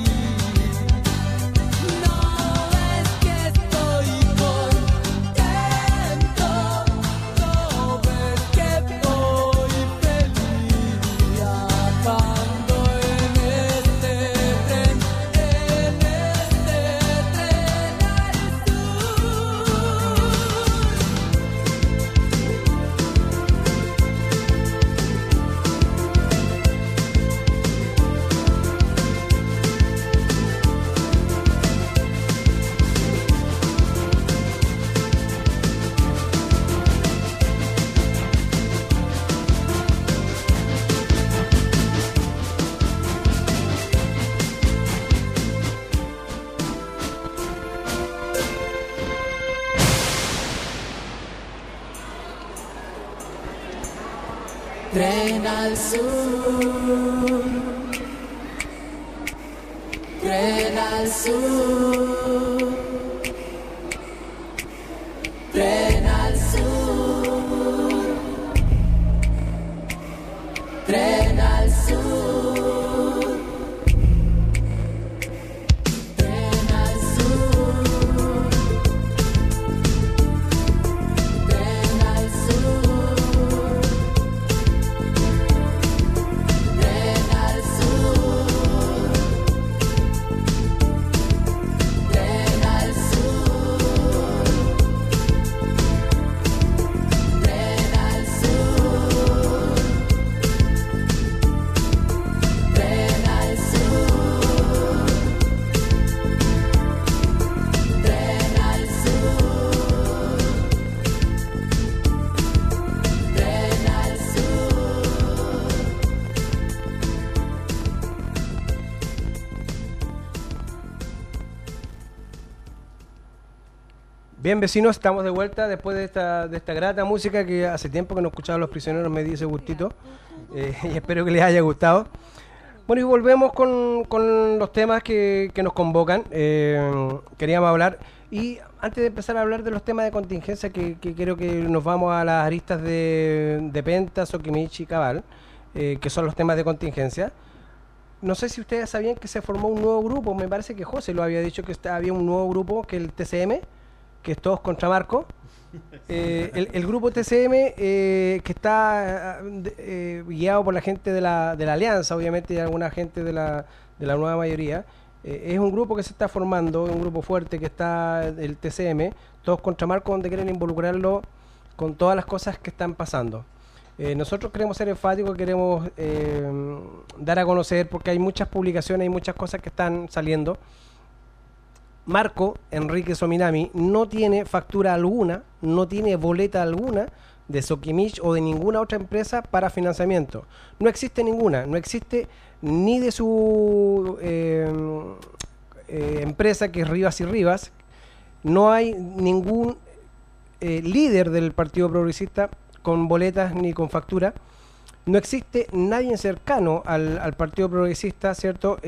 No ves que estoy contento, no ves que voy feliz viajando en este tren al sur. Tren al sur. Tren al sur. Tren al sur. Tren al sur. Tren al sur. Tren al sur. Tren al Bien, vecinos, estamos de vuelta después de esta grata música que hace tiempo que no escuchaba Los Prisioneros, me di ese gustito, y espero que les haya gustado. Bueno, y volvemos con los temas que nos convocan. Queríamos hablar, y antes de empezar a hablar de los temas de contingencia, que creo que nos vamos a las aristas de Penta, Sokimich y Cabal, que son los temas de contingencia. No sé si ustedes sabían que se formó un nuevo grupo, me parece que José lo había dicho, que había un nuevo grupo, que el TCM, que es Todos contra Marco. El grupo TCM, que está guiado por la gente de la Alianza, obviamente, y alguna gente de la nueva mayoría. Es un grupo que se está formando, un grupo fuerte que está el TCM, Todos contra Marco, donde quieren involucrarlo con todas las cosas que están pasando. Nosotros queremos ser enfáticos, queremos dar a conocer, porque hay muchas publicaciones, hay muchas cosas que están saliendo. Marco Enrique Sominami no tiene factura alguna, no tiene boleta alguna de Sokimich o de ninguna otra empresa para financiamiento. No existe ninguna, no existe ni de su empresa, que es Rivas y Rivas. No hay ningún líder del Partido Progresista con boletas ni con factura. No existe nadie cercano al Partido Progresista, ¿cierto?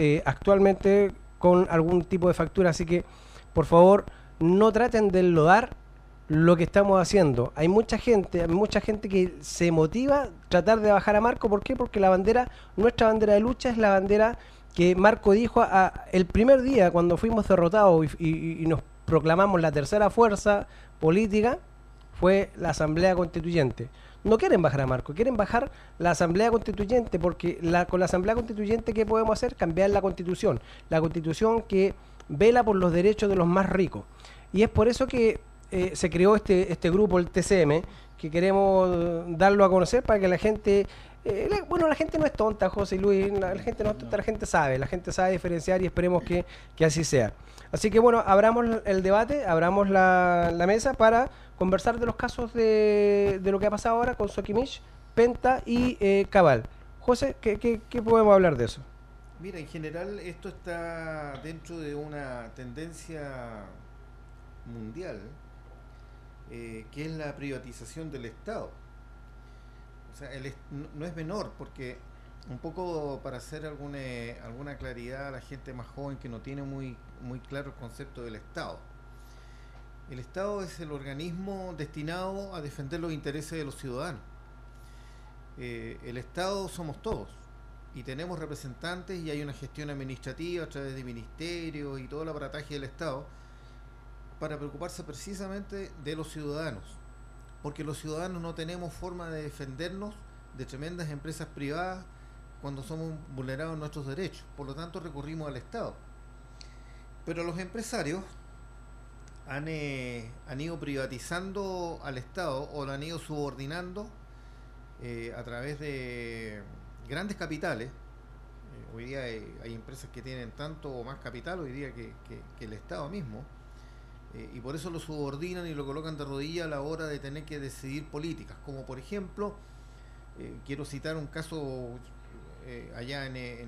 Actualmente con algún tipo de factura. Así que, por favor, no traten de enlodar lo que estamos haciendo. Hay mucha gente que se motiva a tratar de bajar a Marco. ¿Por qué? Porque nuestra bandera de lucha es la bandera que Marco dijo el primer día cuando fuimos derrotados y nos proclamamos la tercera fuerza política, fue la Asamblea Constituyente. No quieren bajar a Marco, quieren bajar la Asamblea Constituyente, porque con la Asamblea Constituyente, ¿qué podemos hacer? Cambiar la Constitución que vela por los derechos de los más ricos. Y es por eso que se creó este grupo, el TCM, que queremos darlo a conocer para que la gente... la gente no es tonta, José y Luis, la gente no es tonta, la gente sabe diferenciar, y esperemos que así sea. Así que bueno, abramos el debate, abramos la mesa para conversar de los casos de lo que ha pasado ahora con Sokimich, Penta y Cabal. José, ¿qué podemos hablar de eso? Mira, en general esto está dentro de una tendencia mundial, que es la privatización del Estado. O sea, no es menor, porque un poco para hacer alguna claridad a la gente más joven que no tiene muy claro el concepto del Estado. El Estado es el organismo destinado a defender los intereses de los ciudadanos. El Estado somos todos y tenemos representantes, y hay una gestión administrativa a través de ministerios y todo el aparataje del Estado para preocuparse precisamente de los ciudadanos, porque los ciudadanos no tenemos forma de defendernos de tremendas empresas privadas cuando somos vulnerados nuestros derechos. Por lo tanto, recurrimos al Estado. Pero los empresarios han ido privatizando al Estado, o lo han ido subordinando a través de grandes capitales. Hoy día hay empresas que tienen tanto o más capital hoy día que el Estado mismo, y por eso lo subordinan y lo colocan de rodillas a la hora de tener que decidir políticas, como por ejemplo, quiero citar un caso allá en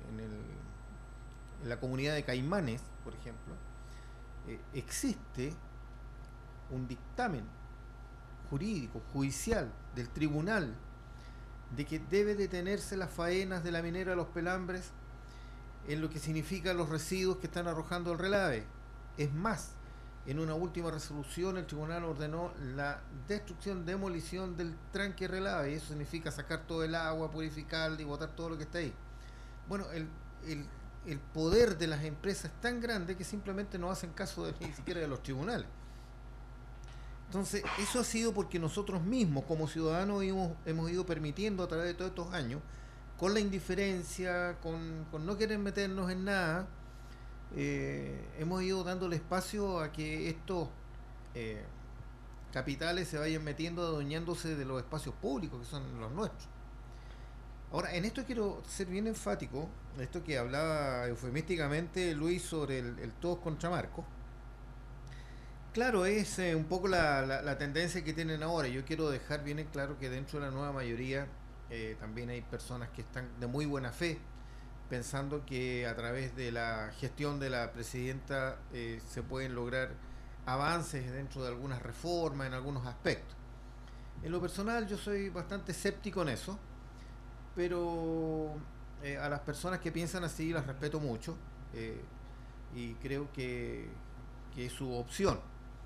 la comunidad de Caimanes, por ejemplo. Existe un dictamen jurídico, judicial, del tribunal, de que debe detenerse las faenas de la minera Los Pelambres en lo que significa los residuos que están arrojando el relave. Es más, en una última resolución el tribunal ordenó la destrucción, demolición del tranque relave, y eso significa sacar todo el agua, purificarla y botar todo lo que está ahí. Bueno, el poder de las empresas es tan grande que simplemente no hacen caso ni siquiera de los tribunales. Entonces, eso ha sido porque nosotros mismos, como ciudadanos, hemos ido permitiendo a través de todos estos años, con la indiferencia, con no querer meternos en nada, hemos ido dándole espacio a que estos capitales se vayan metiendo, adueñándose de los espacios públicos que son los nuestros. Ahora, en esto quiero ser bien enfático, esto que hablaba eufemísticamente Luis sobre el todos contra Marco. Claro, es un poco la tendencia que tienen ahora. Yo quiero dejar bien en claro que dentro de la nueva mayoría también hay personas que están de muy buena fe, pensando que a través de la gestión de la presidenta se pueden lograr avances dentro de algunas reformas en algunos aspectos. En lo personal yo soy bastante escéptico en eso, pero a las personas que piensan así las respeto mucho, y creo que es su opción.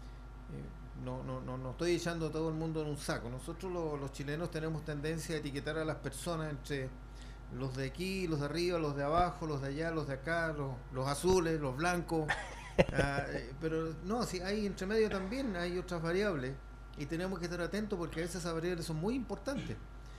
No estoy echando a todo el mundo en un saco. Nosotros los chilenos tenemos tendencia a etiquetar a las personas entre los de aquí, los de arriba, los de abajo, los de allá, los de acá, los azules, los blancos. Pero no, si hay entre medio también hay otras variables, y tenemos que estar atentos porque a veces esas variables son muy importantes.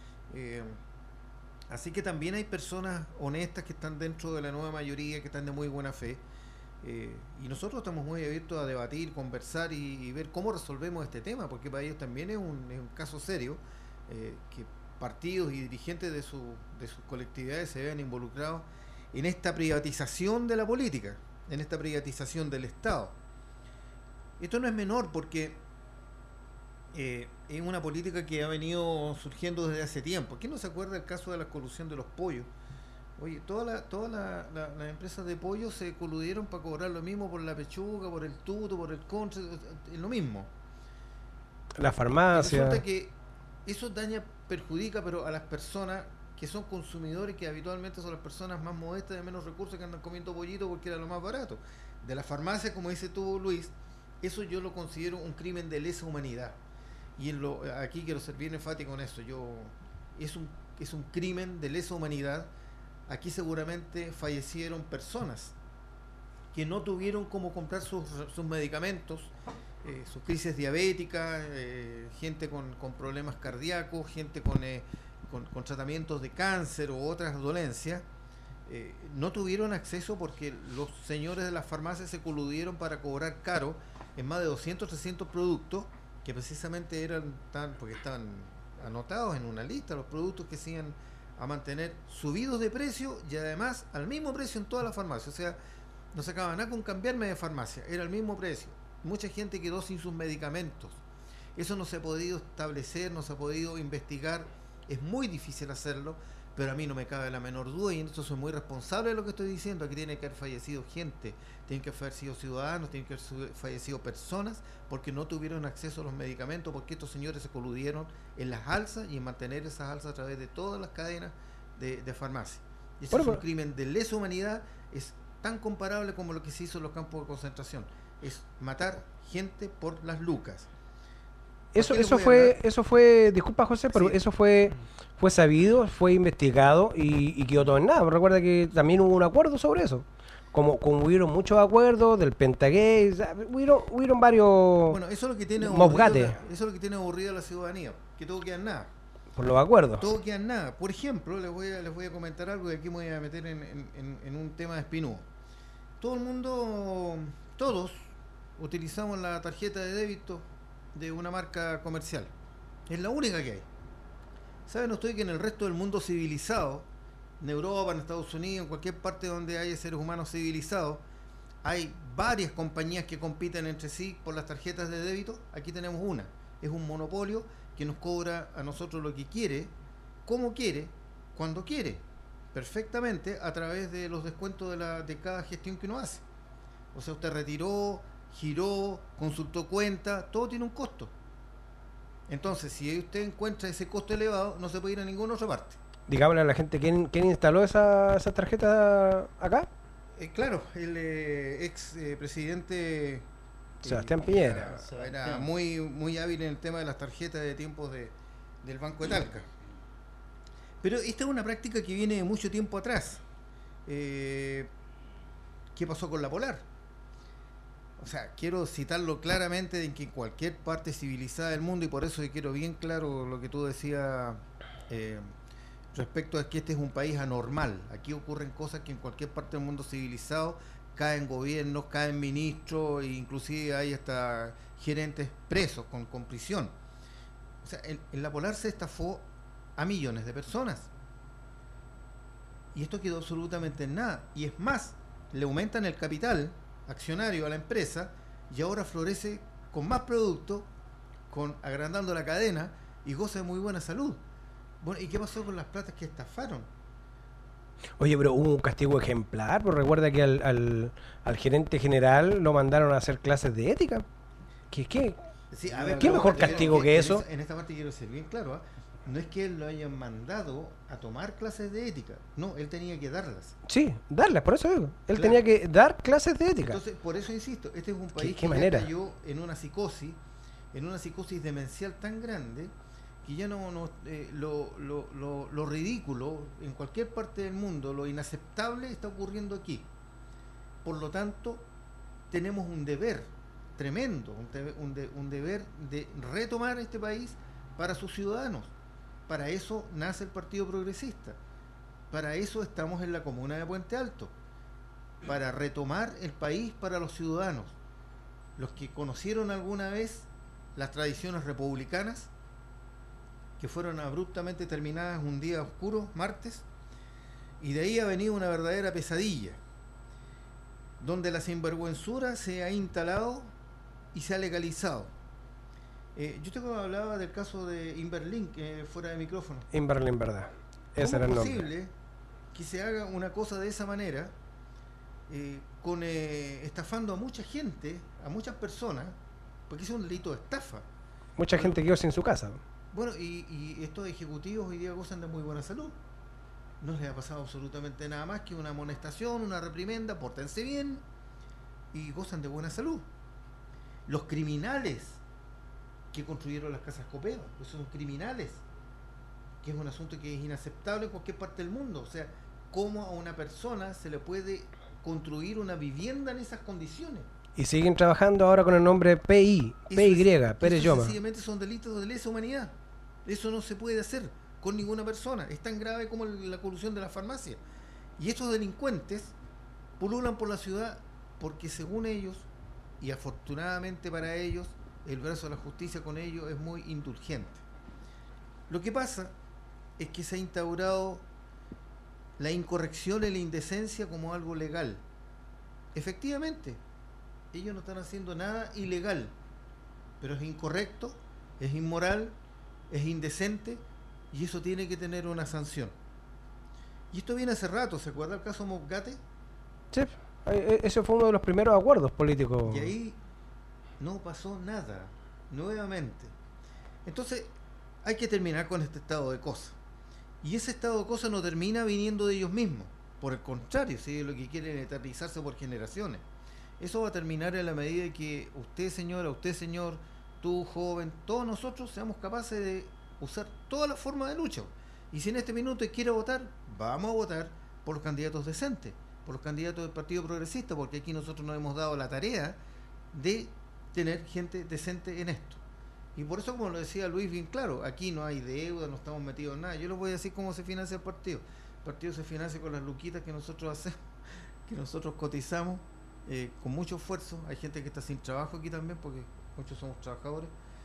Así que también hay personas honestas que están dentro de la nueva mayoría, que están de muy buena fe. Y nosotros estamos muy abiertos a debatir, conversar y ver cómo resolvemos este tema, porque para ellos también es un caso serio, que partidos y dirigentes de sus colectividades se vean involucrados en esta privatización de la política, en esta privatización del Estado. Esto no es menor, porque es una política que ha venido surgiendo desde hace tiempo. ¿Quién no se acuerda del caso de la colusión de los pollos? Oye, todas las empresas de pollo se coludieron para cobrar lo mismo por la pechuga, por el tuto, por el contra, es lo mismo. La farmacia. Resulta que eso perjudica, pero a las personas que son consumidores, que habitualmente son las personas más modestas, de menos recursos, que andan comiendo pollito porque era lo más barato. De la farmacia, como dice tú, Luis, Eso yo lo considero un crimen de lesa humanidad. Y aquí quiero ser bien enfático con eso. Es un crimen de lesa humanidad. Aquí seguramente fallecieron personas que no tuvieron cómo comprar sus medicamentos, sus crisis diabéticas, gente con problemas cardíacos, gente con tratamientos de cáncer u otras dolencias. No tuvieron acceso porque los señores de las farmacias se coludieron para cobrar caro en más de 200, 300 productos que precisamente porque estaban anotados en una lista, los productos que se iban a mantener subidos de precio y además al mismo precio en todas las farmacias. O sea, no se acaba nada con cambiarme de farmacia, era el mismo precio. Mucha gente quedó sin sus medicamentos. Eso no se ha podido establecer, no se ha podido investigar, es muy difícil hacerlo, pero a mí no me cabe la menor duda, y en esto soy muy responsable de lo que estoy diciendo. Aquí tiene que haber fallecido gente, tienen que haber sido ciudadanos, tienen que haber fallecido personas porque no tuvieron acceso a los medicamentos, porque estos señores se coludieron en las alzas y en mantener esas alzas a través de todas las cadenas de farmacia. Y eso es un crimen de lesa humanidad, es tan comparable como lo que se hizo en los campos de concentración, es matar gente por las lucas. Eso fue, disculpa José, pero sí, eso fue sabido, fue investigado y quedó todo en nada. Recuerda que también hubo un acuerdo sobre eso. Como hubieron muchos acuerdos del Pentagate, hubieron varios. Bueno, eso es lo que tiene aburrida la ciudadanía, que todo queda en nada. Por los acuerdos. Todo queda en nada. Por ejemplo, les voy a comentar algo y aquí me voy a meter en un tema espinudo. Todos utilizamos la tarjeta de débito de una marca comercial. Es la única que hay. ¿Saben ustedes que en el resto del mundo civilizado, en Europa, en Estados Unidos, en cualquier parte donde haya seres humanos civilizados, hay varias compañías que compiten entre sí por las tarjetas de débito? Aquí tenemos una. Es un monopolio que nos cobra a nosotros lo que quiere, como quiere, cuando quiere, perfectamente a través de los descuentos de cada gestión que uno hace. O sea, usted retiró, giró, consultó cuenta, todo tiene un costo. Entonces, si usted encuentra ese costo elevado, no se puede ir a ninguna otra parte. Digámosle a la gente, ¿quién instaló esa tarjeta acá? Claro, el ex presidente Sebastián Piñera. Era muy hábil en el tema de las tarjetas de tiempos del Banco de Talca. Pero esta es una práctica que viene de mucho tiempo atrás. ¿Qué pasó con la Polar? O sea, quiero citarlo claramente de que en cualquier parte civilizada del mundo, y por eso quiero bien claro lo que tú decías respecto a que este es un país anormal. Aquí ocurren cosas que en cualquier parte del mundo civilizado caen gobiernos, caen ministros, e inclusive hay hasta gerentes presos con prisión. O sea, en la Polar se estafó a millones de personas. Y esto quedó absolutamente en nada. Y es más, le aumentan el capital accionario a la empresa y ahora florece con más productos, agrandando la cadena y goza de muy buena salud. Bueno, ¿y qué pasó con las platas que estafaron? Oye, pero hubo un castigo ejemplar, pues recuerda que al gerente general lo mandaron a hacer clases de ética. ¿Qué mejor castigo que eso? En esta parte quiero ser bien claro, ¿eh? No es que él lo hayan mandado a tomar clases de ética, no, él tenía que darlas. Sí, darlas, por eso digo. Él tenía que dar clases de ética. Entonces, por eso insisto, este es un país que cayó en una psicosis demencial tan grande que ya lo ridículo en cualquier parte del mundo, lo inaceptable está ocurriendo aquí. Por lo tanto, tenemos un deber tremendo, un deber de retomar este país para sus ciudadanos. Para eso nace el Partido Progresista. Para eso estamos en la comuna de Puente Alto. Para retomar el país para los ciudadanos. Los que conocieron alguna vez las tradiciones republicanas, que fueron abruptamente terminadas un día oscuro, martes, y de ahí ha venido una verdadera pesadilla, donde la sinvergüenzura se ha instalado y se ha legalizado. Yo te hablaba del caso de Inverlink, fuera de micrófono. Inverlink, verdad. Ese era el nombre. ¿Cómo es posible que se haga una cosa de esa manera, estafando a mucha gente, a muchas personas, porque es un delito de estafa? Mucha gente quedó sin su casa. Bueno, y estos ejecutivos hoy día gozan de muy buena salud. No les ha pasado absolutamente nada más que una amonestación, una reprimenda, pórtense bien, y gozan de buena salud. los criminales que construyeron las casas Copeva, esos son criminales, que es un asunto que es inaceptable en cualquier parte del mundo. O sea, ¿cómo a una persona se le puede construir una vivienda en esas condiciones? Y siguen trabajando ahora con el nombre PY, Pérez Lloma. Sencillamente son delitos de lesa humanidad. Eso no se puede hacer con ninguna persona. Es tan grave como la corrupción de la farmacia. Y estos delincuentes pululan por la ciudad porque, según ellos, y afortunadamente para ellos, el brazo de la justicia con ellos es muy indulgente. Lo que pasa es que se ha instaurado la incorrección y la indecencia como algo legal. Efectivamente, ellos no están haciendo nada ilegal, pero es incorrecto, es inmoral, es indecente, y eso tiene que tener una sanción. Y esto viene hace rato. ¿Se acuerda el caso Mosgate? Sí, ese fue uno de los primeros acuerdos políticos. Y ahí no pasó nada, nuevamente. Entonces, hay que terminar con este estado de cosas. Y ese estado de cosas no termina viniendo de ellos mismos. Por el contrario, si ellos lo que quieren es eternizarse por generaciones. Eso va a terminar en la medida de que usted, señora, usted, señor, tú, joven, todos nosotros seamos capaces de usar toda la forma de lucha. Y si en este minuto quiere votar, vamos a votar por los candidatos decentes, por los candidatos del Partido Progresista, porque aquí nosotros nos hemos dado la tarea de tener gente decente en esto. Y por eso, como lo decía Luis bien claro, aquí no hay deuda, no estamos metidos en nada. Yo les voy a decir cómo se financia el partido. El partido se financia con las luquitas que nosotros hacemos, que nosotros cotizamos con mucho esfuerzo. Hay gente que está sin trabajo aquí también, porque muchos somos trabajadores,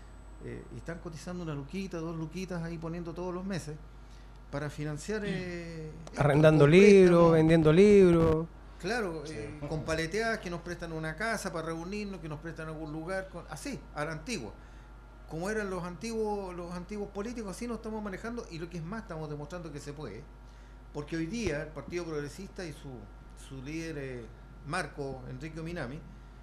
y están cotizando una luquita, 2 luquitas ahí poniendo todos los meses para financiar arrendando libros, vendiendo libros, claro, con paleteadas que nos prestan una casa para reunirnos, que nos prestan algún lugar, así, a la antigua, como eran los antiguos políticos. Así nos estamos manejando, y lo que es más, estamos demostrando que se puede, porque hoy día el Partido Progresista y su líder Marco Enrique Minami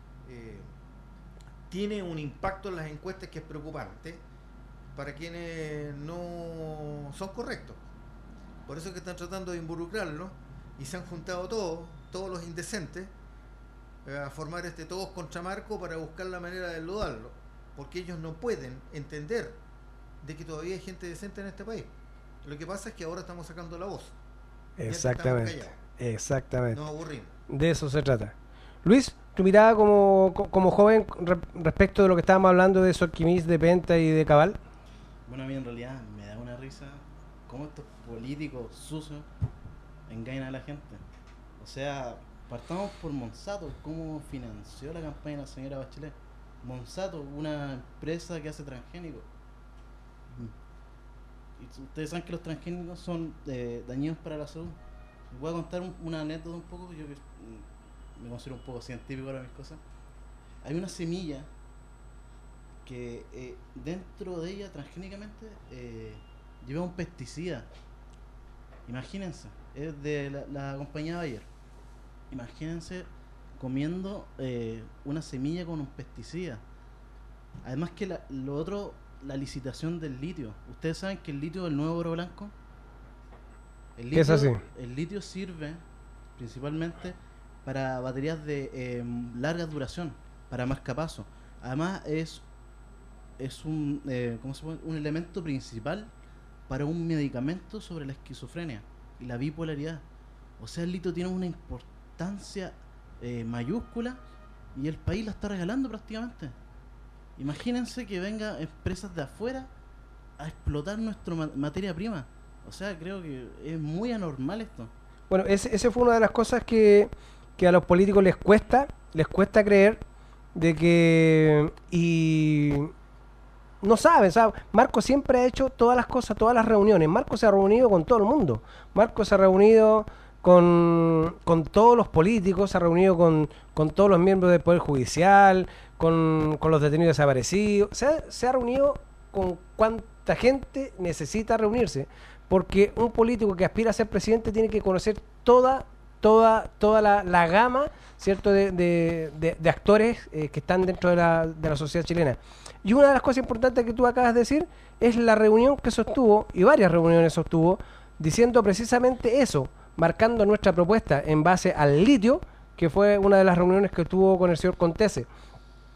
tiene un impacto en las encuestas que es preocupante para quienes no son correctos. Por eso es que están tratando de involucrarlo, y se han juntado todos los indecentes, a formar todos contra Marco para buscar la manera de enlodarlo, porque ellos no pueden entender de que todavía hay gente decente en este país. Lo que pasa es que ahora estamos sacando la voz. Exactamente. Nos aburrimos. De eso se trata. Luis, tu mirada como joven respecto de lo que estábamos hablando de Sorquimís, de Penta y de Cabal. Bueno, a mí en realidad me da una risa cómo estos políticos sucios engañan a la gente. O sea, partamos por Monsanto, cómo financió la campaña de la señora Bachelet. Monsanto, una empresa que hace transgénicos. Y ustedes saben que los transgénicos son dañinos para la salud. Les voy a contar una anécdota un poco, yo que me considero un poco científico para mis cosas. Hay una semilla que dentro de ella transgénicamente lleva un pesticida. Imagínense, es de la compañía Bayer. Imagínense comiendo una semilla con un pesticida. Además que la licitación del litio. Ustedes saben que el litio es el nuevo oro blanco. Es así. El litio sirve principalmente para baterías de larga duración, para marcapasos. Además es un elemento principal para un medicamento sobre la esquizofrenia y la bipolaridad. O sea, el litio tiene una importancia mayúscula, y el país la está regalando prácticamente. Imagínense que vengan empresas de afuera a explotar nuestra materia prima. O sea, creo que es muy anormal esto. Bueno, ese fue una de las cosas que a los políticos les cuesta creer, de que, y no saben, ¿sabes? Marco siempre ha hecho todas las cosas, todas las reuniones. Marco se ha reunido con todo el mundo. Marco se ha reunido con todos los políticos, se ha reunido con todos los miembros del Poder Judicial, con los detenidos desaparecidos. Se ha reunido con cuánta gente necesita reunirse, porque un político que aspira a ser presidente tiene que conocer toda la gama, ¿cierto?, de actores que están dentro de la sociedad chilena. Y una de las cosas importantes que tú acabas de decir es la reunión que sostuvo, y varias reuniones sostuvo, diciendo precisamente eso, marcando nuestra propuesta en base al litio, que fue una de las reuniones que tuvo con el señor Contese.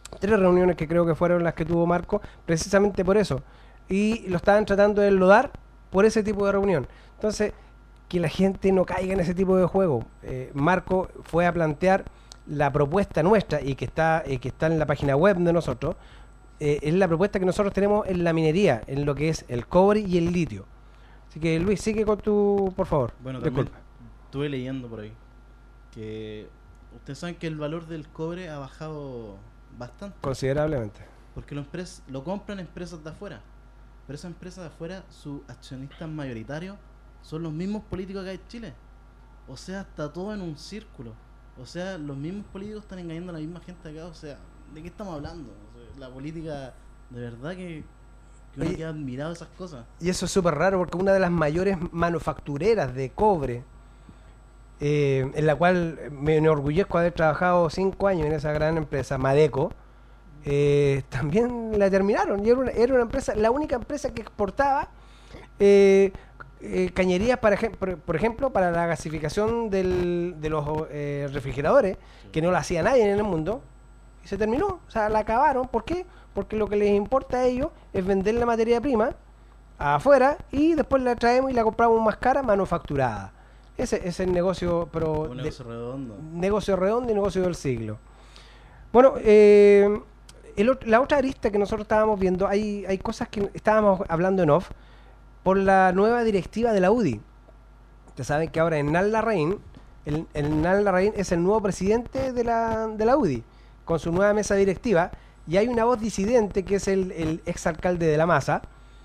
3 reuniones que creo que fueron las que tuvo Marco, precisamente por eso. Y lo estaban tratando de enlodar por ese tipo de reunión. Entonces, que la gente no caiga en ese tipo de juego. Marco fue a plantear la propuesta nuestra y que está en la página web de nosotros. Es la propuesta que nosotros tenemos en la minería, en lo que es el cobre y el litio. Así que Luis, sigue con tu, por favor. Bueno, también estuve leyendo por ahí que ustedes saben que el valor del cobre ha bajado bastante. Considerablemente. Porque lo compran empresas de afuera. Pero esas empresas de afuera, sus accionistas mayoritarios son los mismos políticos acá en Chile. O sea, está todo en un círculo. O sea, los mismos políticos están engañando a la misma gente acá. O sea, ¿de qué estamos hablando? O sea, la política, de verdad que uno queda admirado de esas cosas. Y eso es súper raro porque una de las mayores manufactureras de cobre, en la cual me enorgullezco haber trabajado 5 años en esa gran empresa, Madeco, también la terminaron. Y era una empresa, la única empresa que exportaba cañerías, por ejemplo, para la gasificación de los refrigeradores, que no la hacía nadie en el mundo, y se terminó. O sea, la acabaron. ¿Por qué? Porque lo que les importa a ellos es vender la materia prima afuera y después la traemos y la compramos más cara, manufacturada. Ese es el negocio, pero un negocio redondo. Negocio redondo y negocio del siglo. Bueno, la otra arista que nosotros estábamos viendo, hay cosas que estábamos hablando en off, por la nueva directiva de la UDI. Ustedes saben que ahora Hernán Larraín, Hernán Larraín es el nuevo presidente de la UDI, con su nueva mesa directiva, y hay una voz disidente que es el exalcalde de La Maza,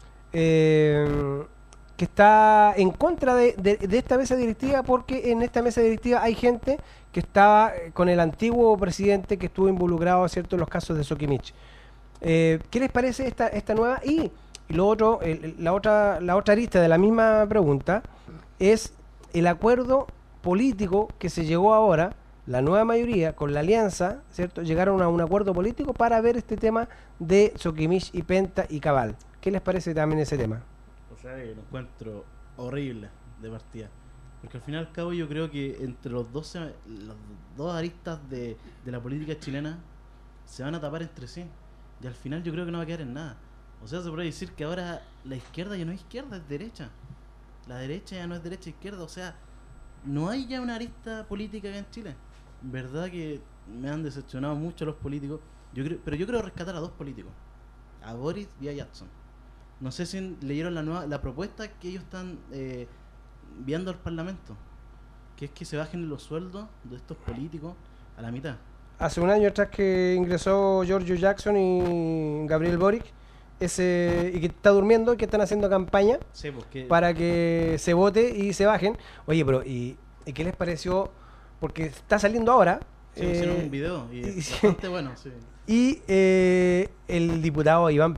que está en contra de esta mesa directiva, porque en esta mesa directiva hay gente que estaba con el antiguo presidente que estuvo involucrado, ¿cierto?, en los casos de Soquimich. ¿Qué les parece esta nueva? Y lo otro, la otra arista de la misma pregunta es el acuerdo político que se llegó ahora, la nueva mayoría con la alianza, ¿cierto? Llegaron a un acuerdo político para ver este tema de Soquimich y Penta y Cabal. ¿Qué les parece también ese tema? O sea, lo encuentro horrible de partida. Porque al fin y al cabo yo creo que entre las dos aristas de la política chilena se van a tapar entre sí. Y al final yo creo que no va a quedar en nada. O sea, se puede decir que ahora la izquierda ya no es izquierda, es derecha. La derecha ya no es derecha, izquierda. O sea, no hay ya una arista política acá en Chile. Verdad que me han decepcionado mucho los políticos. Pero yo creo rescatar a 2 políticos. A Boris y a Jackson. No sé si leyeron la propuesta que ellos están enviando al Parlamento. Que es que se bajen los sueldos de estos políticos a la mitad. Hace un año atrás que ingresó Giorgio Jackson y Gabriel Boric, y que está durmiendo y que están haciendo campaña para que se vote y se bajen. Oye, pero ¿y qué les pareció? Porque está saliendo ahora. Sí, hicieron un video y es bastante bueno, sí. Y el diputado Iván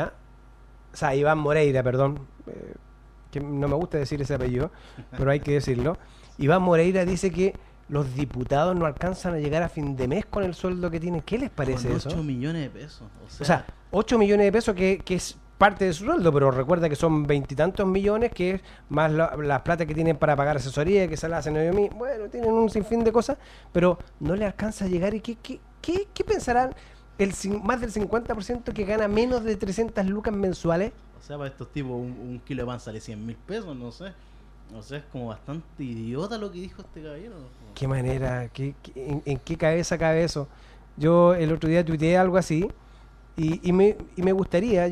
Moreira, perdón, que no me gusta decir ese apellido, pero hay que decirlo. Iván Moreira dice que los diputados no alcanzan a llegar a fin de mes con el sueldo que tienen. ¿Qué les parece eso? 8 millones de pesos. O sea, 8 millones de pesos que es parte de su sueldo, pero recuerda que son 20 y tantos millones, que es más las plata que tienen para pagar asesoría, que se la hacen ellos mismos. Bueno, tienen un sinfín de cosas, pero no le alcanza a llegar. ¿Y qué pensarán más del 50% que gana menos de 300 lucas mensuales? O sea, para estos tipos un kilo de pan sale 100.000 pesos, no sé. O sea, es como bastante idiota lo que dijo este caballero. ¿Qué manera? ¿En qué cabeza cabe eso? Yo el otro día tuiteé algo así y me gustaría,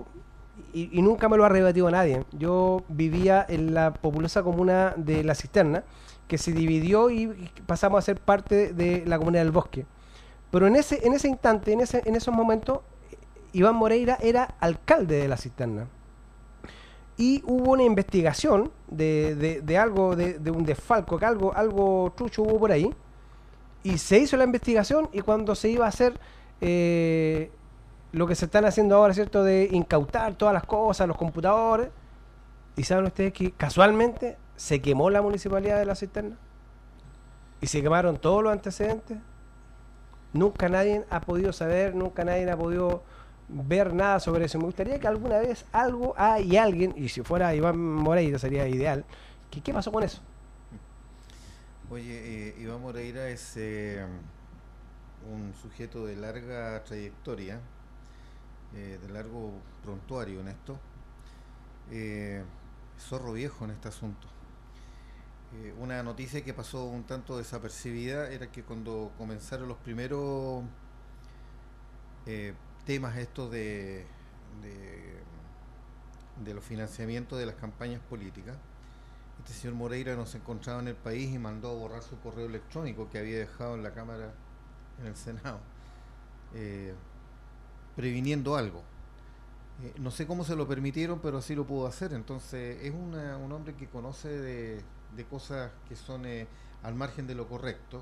y nunca me lo ha rebatido nadie. Yo vivía en la populosa comuna de La Cisterna, que se dividió y pasamos a ser parte de la comunidad del Bosque. Pero en ese instante, en esos momentos, Iván Moreira era alcalde de La Cisterna. Y hubo una investigación de algo, de un desfalco, que algo trucho hubo por ahí. Y se hizo la investigación, y cuando se iba a hacer lo que se están haciendo ahora, ¿cierto?, de incautar todas las cosas, los computadores, y saben ustedes que casualmente se quemó la municipalidad de La Cisterna y se quemaron todos los antecedentes. Nunca nadie ha podido saber, nunca nadie ha podido ver nada sobre eso. Me gustaría que alguna vez alguien, y si fuera Iván Moreira sería ideal, ¿qué pasó con eso? Oye, Iván Moreira es un sujeto de larga trayectoria, de largo prontuario en esto, zorro viejo en este asunto. Una noticia que pasó un tanto desapercibida era que cuando comenzaron los primeros temas estos de los financiamientos de las campañas políticas, este señor Moreira no se encontraba en el país y mandó a borrar su correo electrónico que había dejado en la Cámara, en el Senado, previniendo algo. No sé cómo se lo permitieron, pero así lo pudo hacer. Entonces es un hombre que conoce de cosas que son al margen de lo correcto.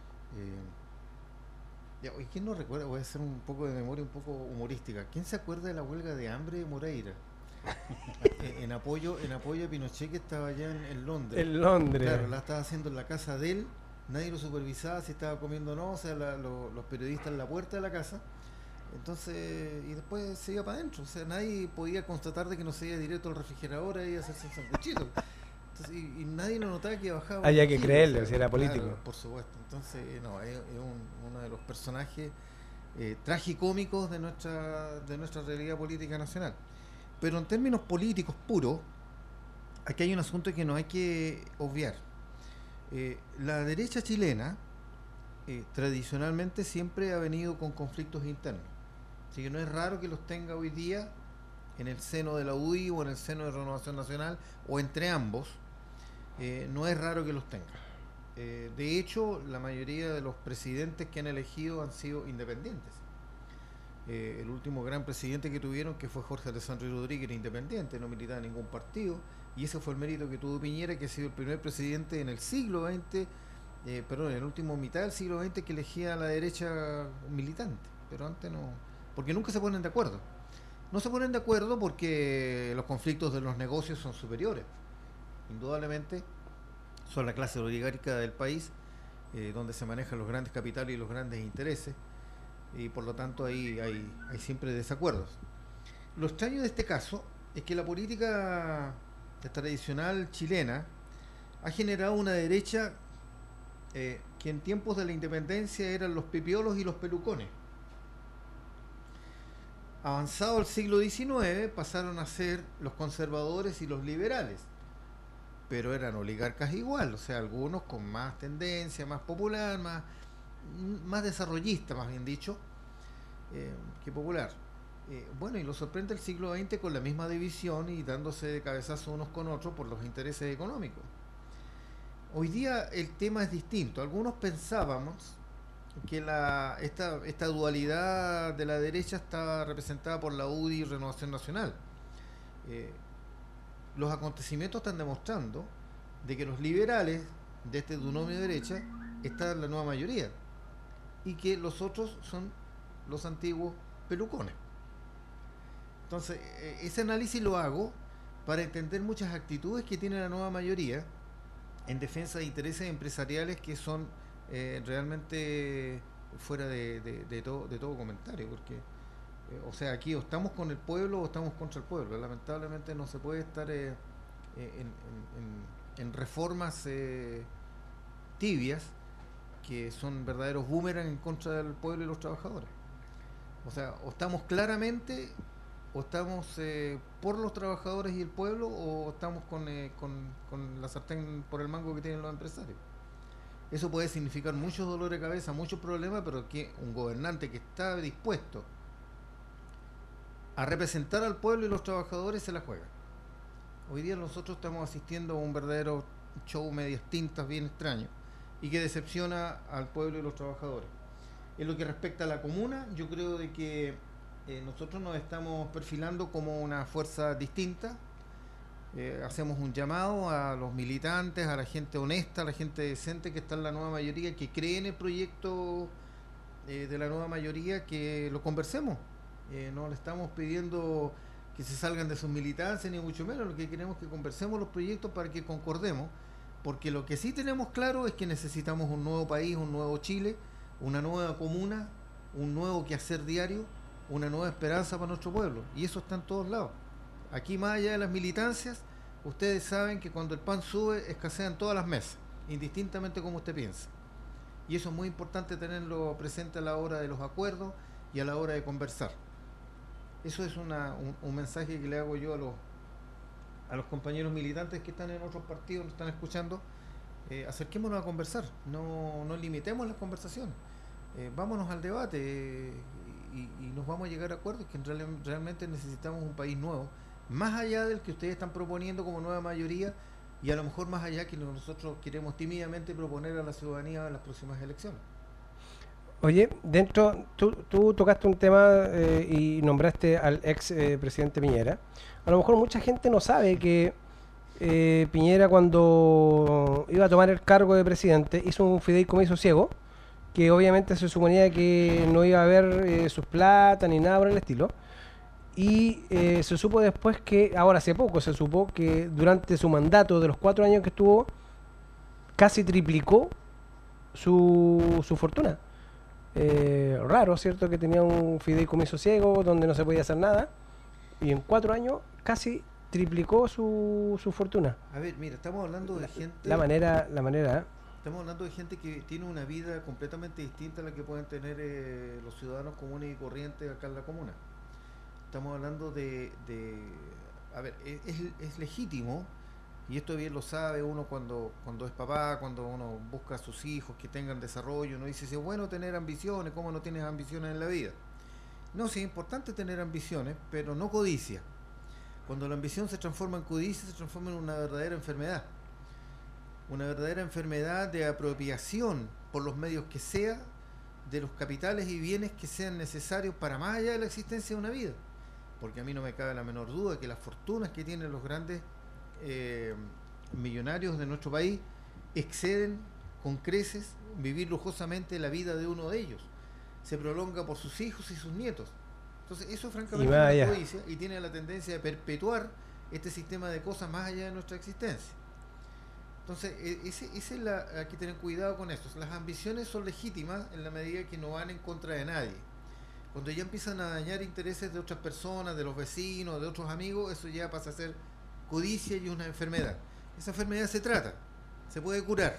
¿Y quién no recuerda? Voy a hacer un poco de memoria un poco humorística. ¿Quién se acuerda de la huelga de hambre de Moreira? en apoyo a Pinochet, que estaba allá en Londres. En Londres. Claro, la estaba haciendo en la casa de él, nadie lo supervisaba si estaba comiendo o no, o sea, los periodistas en la puerta de la casa. Entonces, y después se iba para adentro, o sea, nadie podía constatar de que no se iba directo al refrigerador y a hacerse un sanguchito. Entonces, y nadie lo notaba que bajaba. Había que creerle, si era político. Claro, por supuesto. Entonces, no, es uno de los personajes tragicómicos de nuestra realidad política nacional. Pero en términos políticos puros, aquí hay un asunto que no hay que obviar. La derecha chilena tradicionalmente siempre ha venido con conflictos internos. Así que no es raro que los tenga hoy día en el seno de la UDI o en el seno de Renovación Nacional o entre ambos. No es raro que los tenga. De hecho, la mayoría de los presidentes que han elegido han sido independientes. El último gran presidente que tuvieron, que fue Jorge Alessandro Rodríguez, era independiente, no militaba en ningún partido, y ese fue el mérito que tuvo Piñera, que ha sido el primer presidente en el siglo XX, en el último mitad del siglo XX, que elegía a la derecha militante, pero antes no, porque nunca se ponen de acuerdo. No se ponen de acuerdo porque los conflictos de los negocios son superiores. Indudablemente son la clase oligárquica del país, donde se manejan los grandes capitales y los grandes intereses, y por lo tanto ahí hay siempre desacuerdos. Lo extraño de este caso es que la política tradicional chilena ha generado una derecha que en tiempos de la independencia eran los pipiolos y los pelucones. Avanzado el siglo XIX pasaron a ser los conservadores y los liberales, pero eran oligarcas igual, o sea, algunos con más tendencia, más popular, más desarrollista, más bien dicho, que popular. Bueno, y lo sorprende el siglo XX con la misma división y dándose de cabezazo unos con otros por los intereses económicos. Hoy día el tema es distinto. Algunos pensábamos que esta dualidad de la derecha estaba representada por la UDI y Renovación Nacional. Los acontecimientos están demostrando de que los liberales de este binomio de derecha están en la nueva mayoría y que los otros son los antiguos pelucones. Entonces, ese análisis lo hago para entender muchas actitudes que tiene la nueva mayoría en defensa de intereses empresariales que son realmente fuera de todo comentario, porque o sea, aquí o estamos con el pueblo o estamos contra el pueblo. Lamentablemente no se puede estar en reformas tibias que son verdaderos boomerang en contra del pueblo y los trabajadores. O sea, o estamos claramente, o estamos por los trabajadores y el pueblo, o estamos con la sartén por el mango que tienen los empresarios. Eso puede significar muchos dolores de cabeza, muchos problemas, pero que un gobernante que está dispuesto a representar al pueblo y los trabajadores se la juega. Hoy día nosotros estamos asistiendo a un verdadero show medias tintas bien extraño y que decepciona al pueblo y los trabajadores. En lo que respecta a la comuna, yo creo de que nosotros nos estamos perfilando como una fuerza distinta. Hacemos un llamado a los militantes, a la gente honesta, a la gente decente que está en la nueva mayoría, que cree en el proyecto de la nueva mayoría, que lo conversemos. No le estamos pidiendo que se salgan de sus militancias, ni mucho menos. Lo que queremos es que conversemos los proyectos para que concordemos, porque lo que sí tenemos claro es que necesitamos un nuevo país, un nuevo Chile, una nueva comuna, un nuevo quehacer diario, una nueva esperanza para nuestro pueblo, y eso está en todos lados. Aquí, más allá de las militancias, ustedes saben que cuando el pan sube, escasean todas las mesas, indistintamente como usted piensa. Y eso es muy importante tenerlo presente a la hora de los acuerdos y a la hora de conversar. Eso es un mensaje que le hago yo a los compañeros militantes que están en otros partidos, nos están escuchando. Acerquémonos a conversar, no limitemos las conversaciones, vámonos al debate y nos vamos a llegar a acuerdos, que realmente necesitamos un país nuevo, más allá del que ustedes están proponiendo como nueva mayoría, y a lo mejor más allá que nosotros queremos tímidamente proponer a la ciudadanía en las próximas elecciones. Oye, tú tocaste un tema y nombraste al ex presidente Piñera. A lo mejor mucha gente no sabe que Piñera, cuando iba a tomar el cargo de presidente, hizo un fideicomiso ciego, que obviamente se suponía que no iba a haber sus plata ni nada por el estilo. Y se supo después ahora hace poco se supo que durante su mandato de los 4 años que estuvo, casi triplicó su fortuna. Raro, ¿cierto? Que tenía un fideicomiso ciego donde no se podía hacer nada, y en 4 años casi triplicó su fortuna. A ver, mira, estamos hablando de gente... La manera. Estamos hablando de gente que tiene una vida completamente distinta a la que pueden tener los ciudadanos comunes y corrientes acá en la comuna. Estamos hablando a ver, es legítimo, y esto bien lo sabe uno cuando es papá, cuando uno busca a sus hijos que tengan desarrollo, uno dice, si es bueno tener ambiciones, ¿cómo no tienes ambiciones en la vida? No, sí es importante tener ambiciones, pero no codicia. Cuando la ambición se transforma en codicia, se transforma en una verdadera enfermedad. Una verdadera enfermedad de apropiación por los medios que sea de los capitales y bienes que sean necesarios para más allá de la existencia de una vida. Porque a mí no me cabe la menor duda que las fortunas que tienen los grandes millonarios de nuestro país exceden con creces vivir lujosamente la vida de uno de ellos. Se prolonga por sus hijos y sus nietos. Entonces eso francamente es una codicia y tiene la tendencia de perpetuar este sistema de cosas más allá de nuestra existencia. Entonces hay que tener cuidado con eso. Las ambiciones son legítimas en la medida que no van en contra de nadie. Cuando ya empiezan a dañar intereses de otras personas, de los vecinos, de otros amigos, eso ya pasa a ser codicia y una enfermedad. Esa enfermedad se trata, se puede curar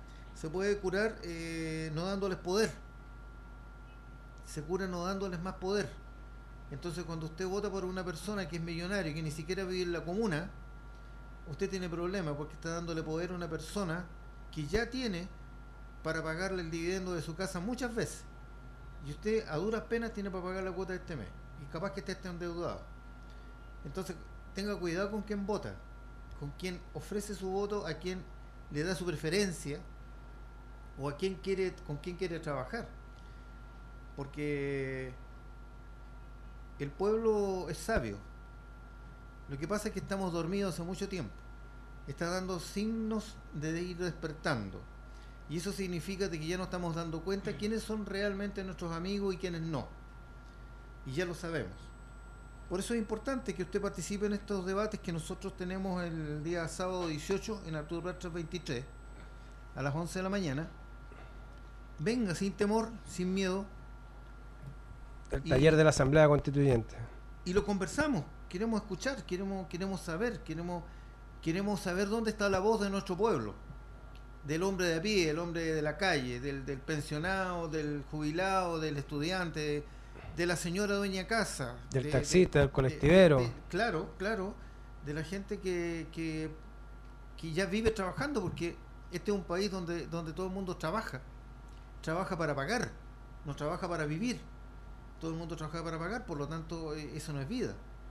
no dándoles poder, se cura no dándoles más poder. Entonces cuando usted vota por una persona que es millonaria y que ni siquiera vive en la comuna, usted tiene problemas porque está dándole poder a una persona que ya tiene para pagarle el dividendo de su casa muchas veces, y usted a duras penas tiene para pagar la cuota de este mes, y capaz que esté endeudado. Entonces tenga cuidado con quién vota, con quién ofrece su voto, a quién le da su preferencia o con quién quiere trabajar, porque el pueblo es sabio. Lo que pasa es que estamos dormidos hace mucho tiempo. Está dando signos de ir despertando, y eso significa de que ya nos estamos dando cuenta quiénes son realmente nuestros amigos y quiénes no, y ya lo sabemos. Por eso es importante que usted participe en estos debates que nosotros tenemos el día sábado 18 en Arturo Prat 323 a las 11 de la mañana. Venga sin temor, sin miedo. El taller de la Asamblea Constituyente. Y lo conversamos, queremos escuchar, queremos saber dónde está la voz de nuestro pueblo, del hombre de a pie, del hombre de la calle, del pensionado, del jubilado, del estudiante, de la señora dueña casa, del taxista, del colectivero. Claro, de la gente que ya vive trabajando, porque este es un país donde todo el mundo trabaja para pagar, no trabaja para vivir. Todo el mundo trabaja para pagar, por lo tanto eso no es vida.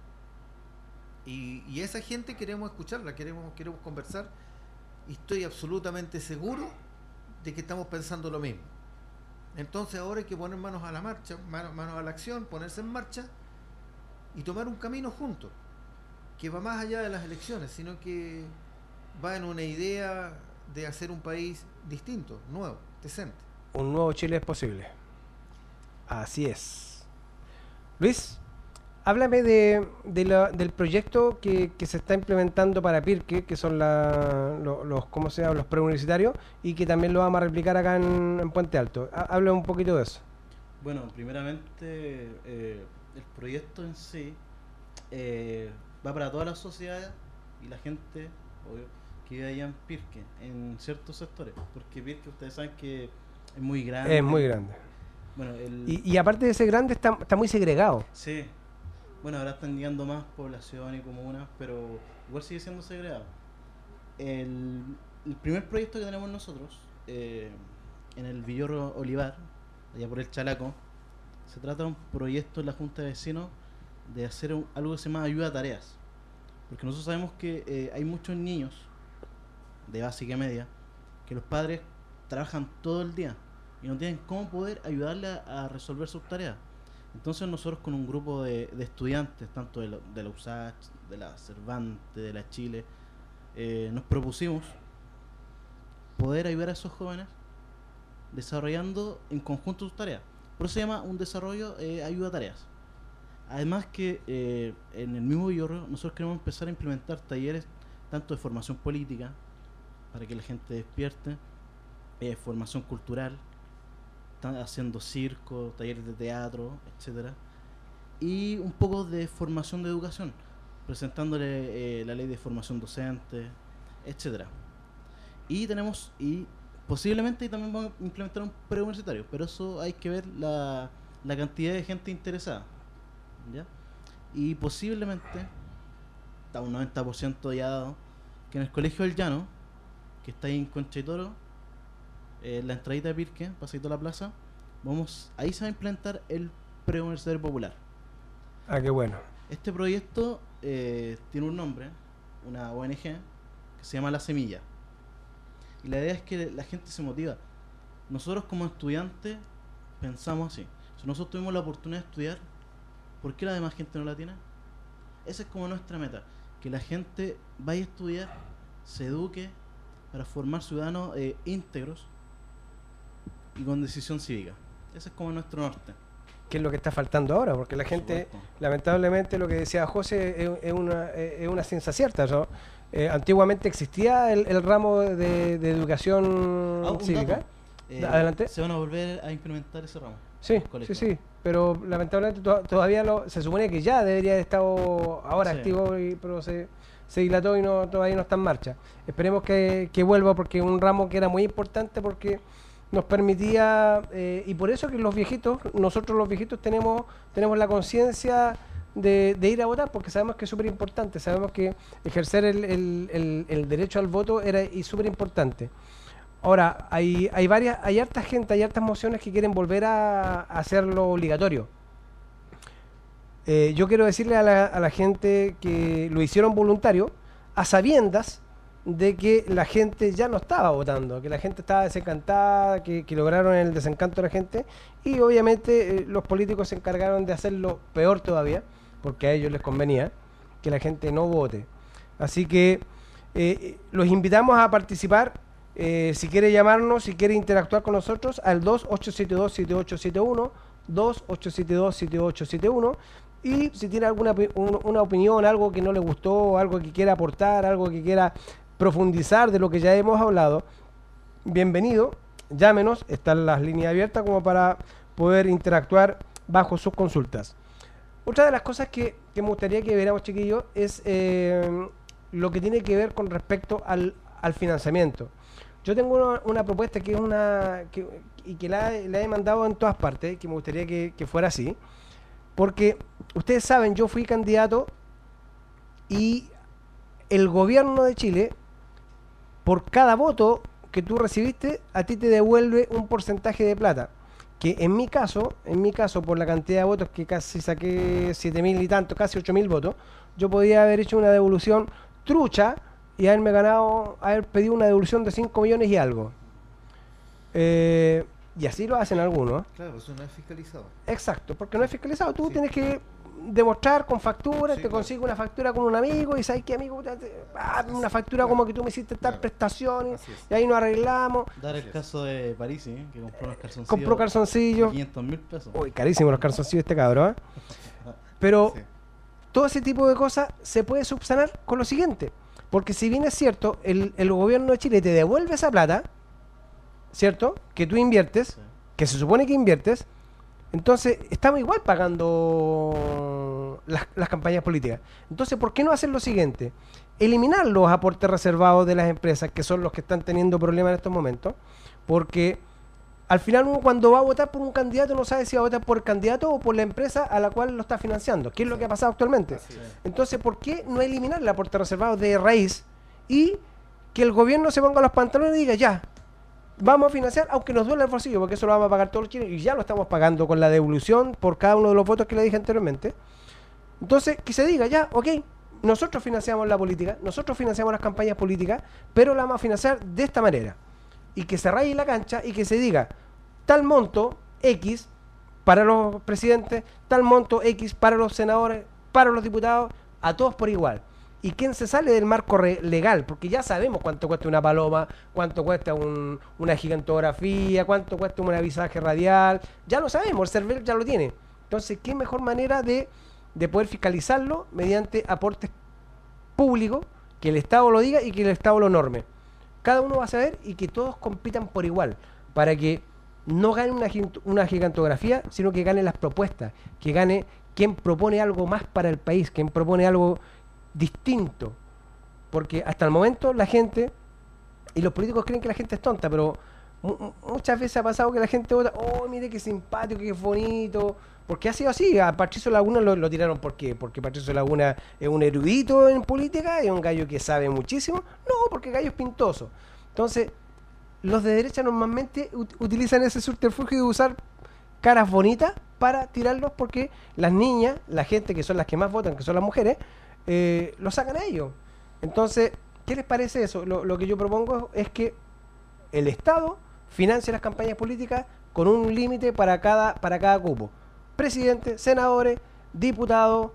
Y esa gente queremos escucharla, queremos conversar, y estoy absolutamente seguro de que estamos pensando lo mismo. Entonces ahora hay que poner manos a la marcha, manos a la acción, ponerse en marcha y tomar un camino juntos, que va más allá de las elecciones, sino que va en una idea de hacer un país distinto, nuevo, decente. Un nuevo Chile es posible. Así es. Luis, háblame del proyecto que se está implementando para Pirque, que son los preuniversitarios, y que también lo vamos a replicar acá en Puente Alto. Habla un poquito de eso. Bueno, primeramente el proyecto en sí va para toda la sociedad y la gente, obvio, que vive allá en Pirque, en ciertos sectores, porque Pirque, ustedes saben que Es muy grande. Es muy grande. Bueno, y aparte de ser grande, está muy segregado. Sí. Bueno, ahora están llegando más población y comunas, pero igual sigue siendo segregado. El primer proyecto que tenemos nosotros, en el Villorro Olivar, allá por el Chalaco, se trata de un proyecto en la Junta de Vecinos de hacer algo que se llama ayuda a tareas. Porque nosotros sabemos que hay muchos niños de básica y media que los padres trabajan todo el día y no tienen cómo poder ayudarle a resolver sus tareas. Entonces nosotros con un grupo de estudiantes, tanto de la USACH, de la Cervantes, de la Chile, nos propusimos poder ayudar a esos jóvenes desarrollando en conjunto sus tareas. Por eso se llama un desarrollo ayuda a tareas. Además que en el mismo Villorro nosotros queremos empezar a implementar talleres tanto de formación política, para que la gente despierte, formación cultural, están haciendo circo, talleres de teatro, etcétera, y un poco de formación de educación, presentándole la ley de formación docente, etcétera. Y posiblemente también vamos a implementar un preuniversitario, pero eso hay que ver la cantidad de gente interesada, ¿ya? Y posiblemente está un 90% ya dado que en el Colegio del Llano, que está ahí en Concha y Toro, la entradita de Pirque, pasadito a la plaza, ahí se va a implementar el preuniversitario popular. Ah, qué bueno. Este proyecto tiene un nombre, una ONG que se llama La Semilla, y la idea es que la gente se motiva. Nosotros como estudiantes pensamos así: si nosotros tuvimos la oportunidad de estudiar, ¿por qué la demás gente no la tiene? Esa es como nuestra meta, que la gente vaya a estudiar, se eduque para formar ciudadanos íntegros y con decisión cívica. Ese es como nuestro norte. ¿Qué es lo que está faltando ahora? Porque la gente, lamentablemente, lo que decía José es una ciencia cierta, ¿no? Antiguamente existía el ramo de educación cívica. Adelante. Se van a volver a implementar ese ramo. Sí, sí, pero lamentablemente todavía se supone que ya debería haber estado ahora activo, pero se dilató y todavía no está en marcha. Esperemos que vuelva, porque es un ramo que era muy importante, porque nos permitía, y por eso que nosotros los viejitos tenemos la conciencia de ir a votar, porque sabemos que es súper importante, sabemos que ejercer el derecho al voto era súper importante. Ahora, hay harta gente, hay hartas mociones que quieren volver a hacerlo obligatorio. Yo quiero decirle a la gente que lo hicieron voluntario, a sabiendas de que la gente ya no estaba votando, que la gente estaba desencantada, que lograron el desencanto de la gente, y obviamente los políticos se encargaron de hacerlo peor todavía, porque a ellos les convenía que la gente no vote. Así que los invitamos a participar. Si quiere llamarnos, si quiere interactuar con nosotros, al 2872-7871, 2872-7871, y si tiene una opinión, algo que no le gustó, algo que quiera aportar, algo que quiera profundizar de lo que ya hemos hablado, bienvenido, llámenos, están las líneas abiertas como para poder interactuar bajo sus consultas. Otra de las cosas que me gustaría que viéramos, chiquillos, es lo que tiene que ver con respecto al financiamiento. Yo tengo una propuesta que es que la he mandado en todas partes, que me gustaría que fuera así, porque ustedes saben, yo fui candidato y el gobierno de Chile, por cada voto que tú recibiste, a ti te devuelve un porcentaje de plata, que en mi caso, por la cantidad de votos que casi saqué 7.000 y tanto, casi 8.000 votos, yo podía haber hecho una devolución trucha y haber pedido una devolución de 5 millones y algo. Y así lo hacen algunos. Claro, eso no es fiscalizado. Exacto, porque no es fiscalizado. Tú tienes que demostrar con facturas, te consigues una factura con un amigo y sabes que amigo, una factura como que tú me hiciste tal prestación y ahí nos arreglamos. Dar el caso de París, que compró unos calzoncillos. Compró calzoncillos. 500.000 pesos. Uy, carísimos los calzoncillos este cabrón. Pero todo ese tipo de cosas se puede subsanar con lo siguiente. Porque si bien es cierto, el gobierno de Chile te devuelve esa plata, ¿cierto? Que tú inviertes, que se supone que inviertes, entonces estamos igual pagando las campañas políticas. Entonces, ¿por qué no hacer lo siguiente? Eliminar los aportes reservados de las empresas, que son los que están teniendo problemas en estos momentos, porque al final uno cuando va a votar por un candidato no sabe si va a votar por el candidato o por la empresa a la cual lo está financiando, que es lo que ha pasado actualmente. Entonces, ¿por qué no eliminar el aporte reservado de raíz y que el gobierno se ponga los pantalones y diga, ya, vamos a financiar, aunque nos duele el bolsillo, porque eso lo vamos a pagar todos los chilenos, y ya lo estamos pagando con la devolución por cada uno de los votos que le dije anteriormente? Entonces, que se diga, ya, ok, nosotros financiamos la política, nosotros financiamos las campañas políticas, pero la vamos a financiar de esta manera. Y que se raye la cancha y que se diga, tal monto X para los presidentes, tal monto X para los senadores, para los diputados, a todos por igual. Y quién se sale del marco legal, porque ya sabemos cuánto cuesta una paloma, cuánto cuesta una gigantografía, cuánto cuesta un avisaje radial, ya lo sabemos, el CERVEL ya lo tiene. Entonces, ¿qué mejor manera de poder fiscalizarlo mediante aportes públicos, que el Estado lo diga y que el Estado lo norme? Cada uno va a saber y que todos compitan por igual, para que no gane una gigantografía, sino que gane las propuestas, que gane quien propone algo más para el país, quien propone algo distinto. Porque hasta el momento la gente, y los políticos creen que la gente es tonta, pero muchas veces ha pasado que la gente vota, oh, mire qué simpático, qué bonito, porque ha sido así. A Patricio Laguna lo tiraron porque Patricio Laguna es un erudito en política, es un gallo que sabe muchísimo. No, porque el gallo es pintoso. Entonces, los de derecha normalmente utilizan ese subterfugio de usar caras bonitas para tirarlos, porque las niñas, la gente que son las que más votan, que son las mujeres, lo sacan a ellos. Entonces, ¿qué les parece eso? Lo que yo propongo es que el Estado financie las campañas políticas con un límite para cada cupo. Presidente, senadores, diputados,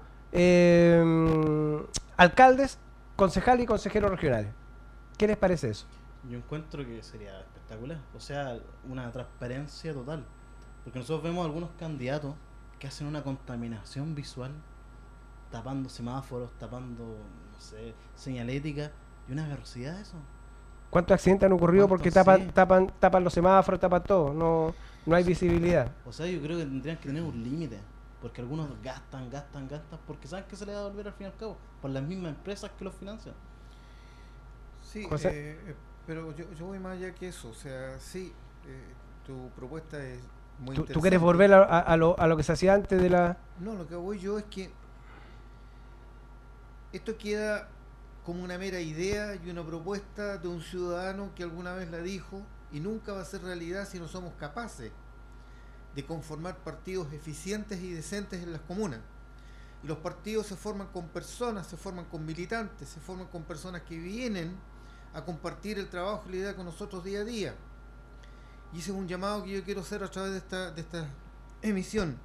alcaldes, concejales y consejeros regionales. ¿Qué les parece eso? Yo encuentro que sería espectacular, o sea, una transparencia total, porque nosotros vemos algunos candidatos que hacen una contaminación visual, tapando semáforos, tapando, no sé, señalética, y una velocidad eso. ¿Cuántos accidentes han ocurrido porque tapan los semáforos, tapan todo? No hay visibilidad. O sea, yo creo que tendrían que tener un límite, porque algunos gastan, porque saben que se les va a devolver al fin y al cabo, por las mismas empresas que los financian. Sí, pero yo voy más allá que eso. O sea, sí, tu propuesta es muy interesante. ¿Tú quieres volver a lo que se hacía antes de la...? No, lo que voy yo es que esto queda como una mera idea y una propuesta de un ciudadano que alguna vez la dijo, y nunca va a ser realidad si no somos capaces de conformar partidos eficientes y decentes en las comunas. Y los partidos se forman con personas, se forman con militantes, se forman con personas que vienen a compartir el trabajo y la idea con nosotros día a día. Y ese es un llamado que yo quiero hacer a través de esta emisión.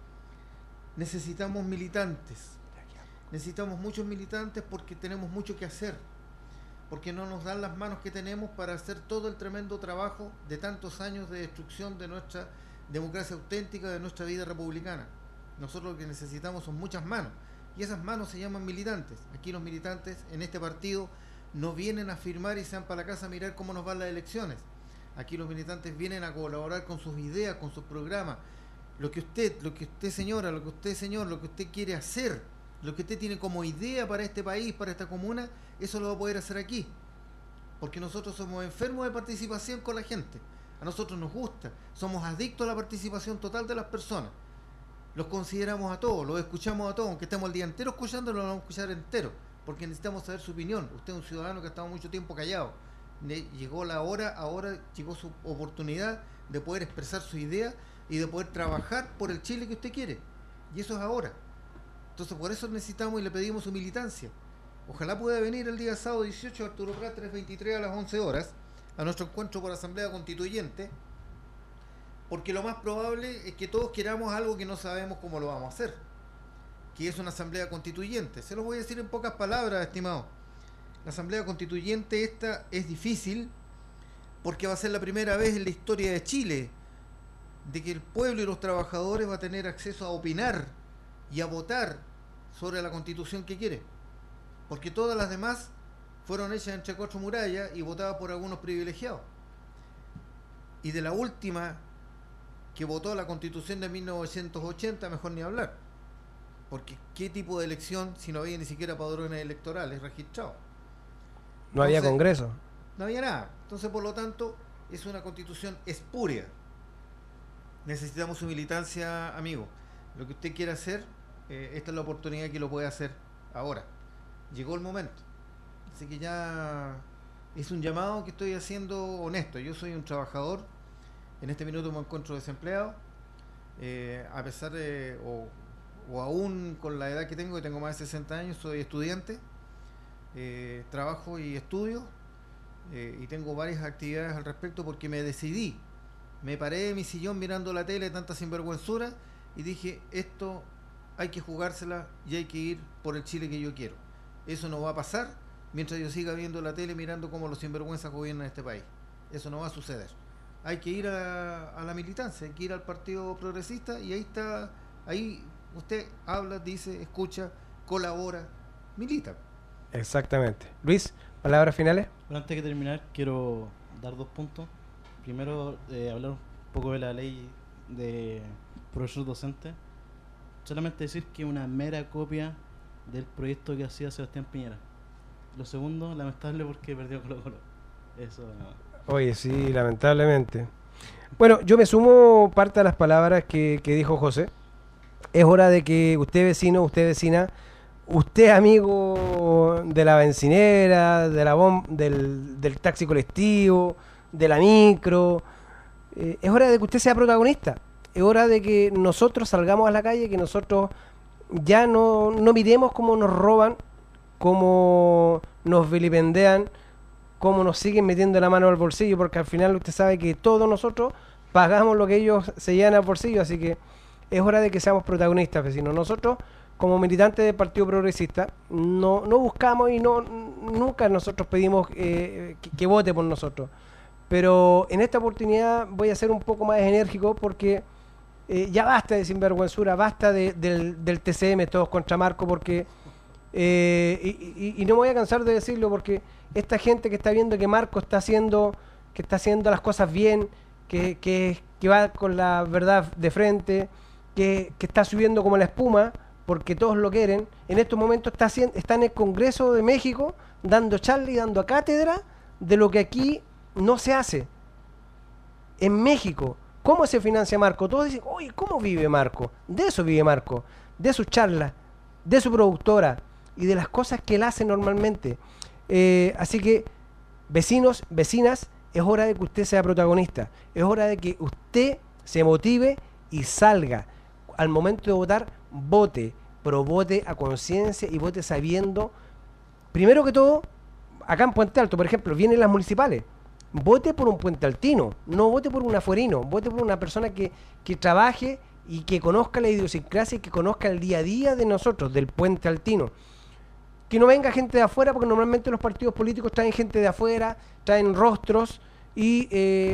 Necesitamos militantes. Necesitamos muchos militantes porque tenemos mucho que hacer. Porque no nos dan las manos que tenemos para hacer todo el tremendo trabajo de tantos años de destrucción de nuestra democracia auténtica, de nuestra vida republicana. Nosotros lo que necesitamos son muchas manos. Y esas manos se llaman militantes. Aquí los militantes en este partido no vienen a firmar y se van para la casa a mirar cómo nos van las elecciones. Aquí los militantes vienen a colaborar con sus ideas, con sus programas. Lo que usted señora, lo que usted señor, lo que usted quiere hacer, lo que usted tiene como idea para este país, para esta comuna, eso lo va a poder hacer aquí. Porque nosotros somos enfermos de participación con la gente. A nosotros nos gusta, somos adictos a la participación total de las personas. Los consideramos a todos, los escuchamos a todos, aunque estemos el día entero escuchándolo, lo vamos a escuchar entero, porque necesitamos saber su opinión. Usted es un ciudadano que ha estado mucho tiempo callado. Llegó la hora, ahora llegó su oportunidad de poder expresar su idea y de poder trabajar por el Chile que usted quiere. Y eso es ahora. Entonces por eso necesitamos y le pedimos su militancia. Ojalá pueda venir el día sábado 18 Arturo Prat 323 a las 11 horas a nuestro encuentro por Asamblea Constituyente, porque lo más probable es que todos queramos algo que no sabemos cómo lo vamos a hacer, que es una Asamblea Constituyente. Se los voy a decir en pocas palabras, estimado. La Asamblea Constituyente esta es difícil porque va a ser la primera vez en la historia de Chile de que el pueblo y los trabajadores va a tener acceso a opinar y a votar sobre la Constitución que quiere, porque todas las demás fueron hechas entre cuatro murallas y votadas por algunos privilegiados. Y de la última que votó la Constitución de 1980, mejor ni hablar, porque qué tipo de elección si no había ni siquiera padrones electorales registrados. No había congreso. No había nada. Entonces, por lo tanto, es una constitución espúrea. necesitamos su militancia, amigo. Lo que usted quiera hacer, esta es la oportunidad que lo puede hacer ahora. Llegó el momento. Así que ya es un llamado que estoy haciendo honesto. Yo soy un trabajador. En este minuto me encuentro desempleado. A pesar de, o aún con la edad que tengo más de 60 años, soy estudiante. Trabajo y estudio. Y tengo varias actividades al respecto porque me decidí. Me paré de mi sillón mirando la tele, tanta sinvergüenzura, y dije, esto hay que jugársela y hay que ir por el Chile que yo quiero. Eso no va a pasar mientras yo siga viendo la tele mirando cómo los sinvergüenzas gobiernan este país. Eso no va a suceder. Hay que ir a la militancia, hay que ir al Partido Progresista, y ahí está, ahí usted habla, dice, escucha, colabora, milita. Exactamente. Luis, palabras finales. Bueno, antes de terminar, quiero dar 2 puntos. Primero, hablar un poco de la ley de profesor docente. Solamente decir que es una mera copia del proyecto que hacía Sebastián Piñera. Lo segundo, lamentable porque perdió Colo-Colo. Eso no. Oye, sí, lamentablemente. Bueno, yo me sumo parte de las palabras que dijo José. Es hora de que usted vecino, usted vecina, usted amigo de la bencinera, de la del taxi colectivo, de la micro, es hora de que usted sea protagonista. Es hora de que nosotros salgamos a la calle, que nosotros ya no miremos cómo nos roban, cómo nos vilipendean, cómo nos siguen metiendo la mano al bolsillo, porque al final usted sabe que todos nosotros pagamos lo que ellos se llevan al bolsillo, así que es hora de que seamos protagonistas, vecinos. Nosotros, como militantes del Partido Progresista, no buscamos y nunca nosotros pedimos que vote por nosotros. Pero en esta oportunidad voy a ser un poco más enérgico porque ya basta de sinvergüenzura, basta del TCM, todos contra Marco, porque y no me voy a cansar de decirlo, porque esta gente que está viendo que Marco está haciendo las cosas bien, que va con la verdad de frente, que está subiendo como la espuma, porque todos lo quieren, en estos momentos está en el Congreso de México dando charla y dando cátedra de lo que aquí no se hace. En México, ¿cómo se financia Marco? Todos dicen, oye, ¿cómo vive Marco? De eso vive Marco, de sus charlas, de su productora y de las cosas que él hace normalmente. Así que, vecinos, vecinas, es hora de que usted sea protagonista, es hora de que usted se motive y salga. Al momento de votar, vote, pero vote a conciencia y vote sabiendo, primero que todo, acá en Puente Alto, por ejemplo, vienen las municipales. Vote por un puentealtino, no vote por un afuerino, vote por una persona que trabaje y que conozca la idiosincrasia y que conozca el día a día de nosotros, del puentealtino. Que no venga gente de afuera, porque normalmente los partidos políticos traen gente de afuera, traen rostros y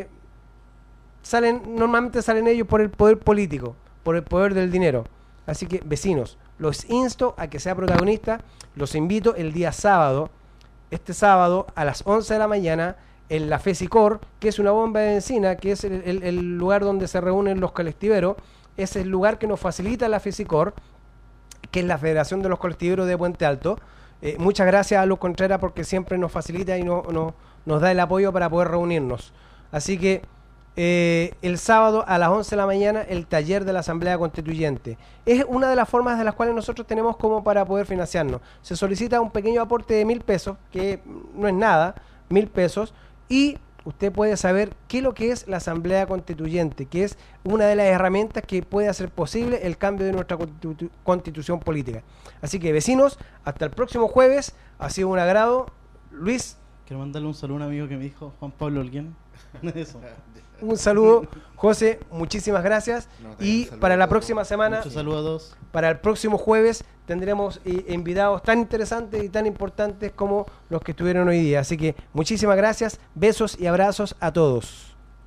normalmente salen ellos por el poder político, por el poder del dinero. Así que, vecinos, los insto a que sea protagonista, los invito el día sábado, este sábado a las 11 de la mañana, en la FESICOR, que es una bomba de benzina, que es el lugar donde se reúnen los colectiveros. Es el lugar que nos facilita la FESICOR, que es la Federación de los Colectiveros de Puente Alto. Muchas gracias a Luz Contreras porque siempre nos facilita y nos da el apoyo para poder reunirnos. Así que el sábado a las 11 de la mañana el taller de la Asamblea Constituyente. Es una de las formas de las cuales nosotros tenemos como para poder financiarnos. Se solicita un pequeño aporte de 1.000 pesos, que no es nada, 1.000 pesos, y usted puede saber qué es lo que es la Asamblea Constituyente, que es una de las herramientas que puede hacer posible el cambio de nuestra constitución política. Así que, vecinos, hasta el próximo jueves. Ha sido un agrado. Luis. Quiero mandarle un saludo a un amigo que me dijo, Juan Pablo Olguén. Eso. Un saludo, José, muchísimas gracias. Y para la próxima semana, muchos saludos a todos. Para el próximo jueves tendremos invitados tan interesantes y tan importantes como los que estuvieron hoy día. Así que muchísimas gracias, besos y abrazos a todos.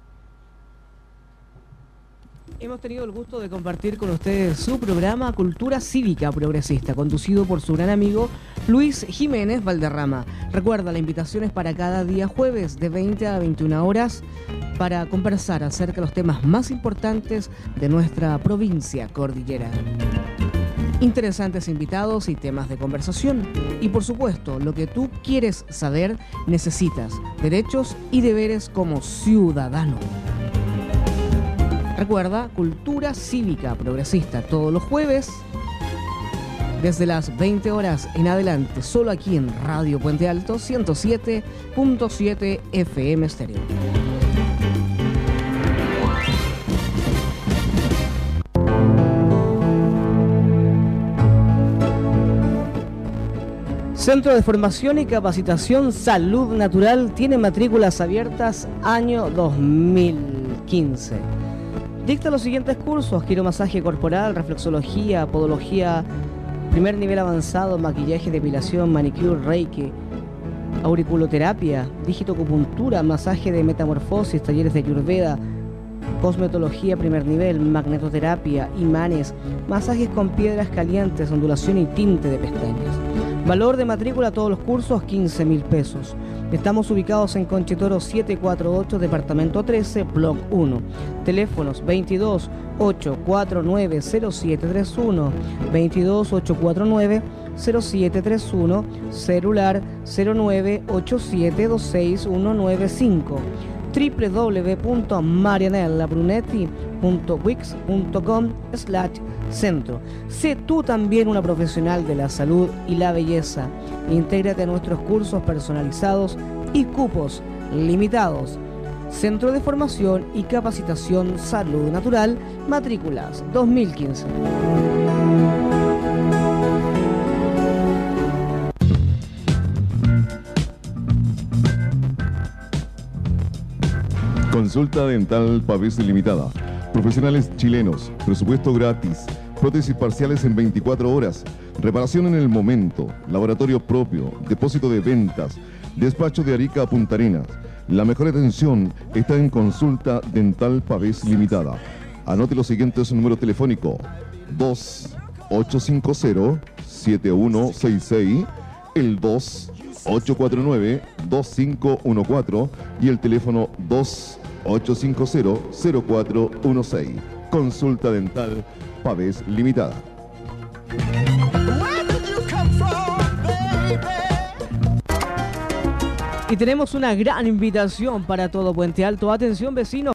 Hemos tenido el gusto de compartir con ustedes su programa Cultura Cívica Progresista, conducido por su gran amigo Luis Jiménez Valderrama. Recuerda, la invitación es para cada día jueves de 20 a 21 horas para conversar acerca de los temas más importantes de nuestra provincia cordillera. Interesantes invitados y temas de conversación. Y por supuesto, lo que tú quieres saber, necesitas derechos y deberes como ciudadano. Recuerda, Cultura Cívica Progresista, todos los jueves, desde las 20 horas en adelante, solo aquí en Radio Puente Alto, 107.7 FM Estéreo. Centro de Formación y Capacitación Salud Natural tiene matrículas abiertas año 2015. Dicta los siguientes cursos: quiromasaje corporal, reflexología, podología, primer nivel avanzado, maquillaje, depilación, manicure, reiki, auriculoterapia, digitoacupuntura, masaje de metamorfosis, talleres de ayurveda, cosmetología primer nivel, magnetoterapia, imanes, masajes con piedras calientes, ondulación y tinte de pestañas. Valor de matrícula a todos los cursos, 15.000 pesos. Estamos ubicados en Conchetoro 748, departamento 13, Block 1. Teléfonos 22 849 0731, 22 849 0731, celular 0987266195, www.marianellabrunetti.wix.com/centro. Sé tú también una profesional de la salud y la belleza. Intégrate a nuestros cursos personalizados y cupos limitados. Centro de Formación y Capacitación Salud Natural, matrículas 2015. Consulta dental Pavés Limitada. Profesionales chilenos, presupuesto gratis, prótesis parciales en 24 horas, reparación en el momento, laboratorio propio, depósito de ventas, despacho de Arica a Punta Arenas. La mejor atención está en Consulta dental Pavés Limitada. Anote los siguientes números telefónicos: 2850-7166, el 2849-2514 y el teléfono 2850-0416. Consulta dental Pavés Limitada. Y tenemos una gran invitación para todo Puente Alto. Atención, vecinos.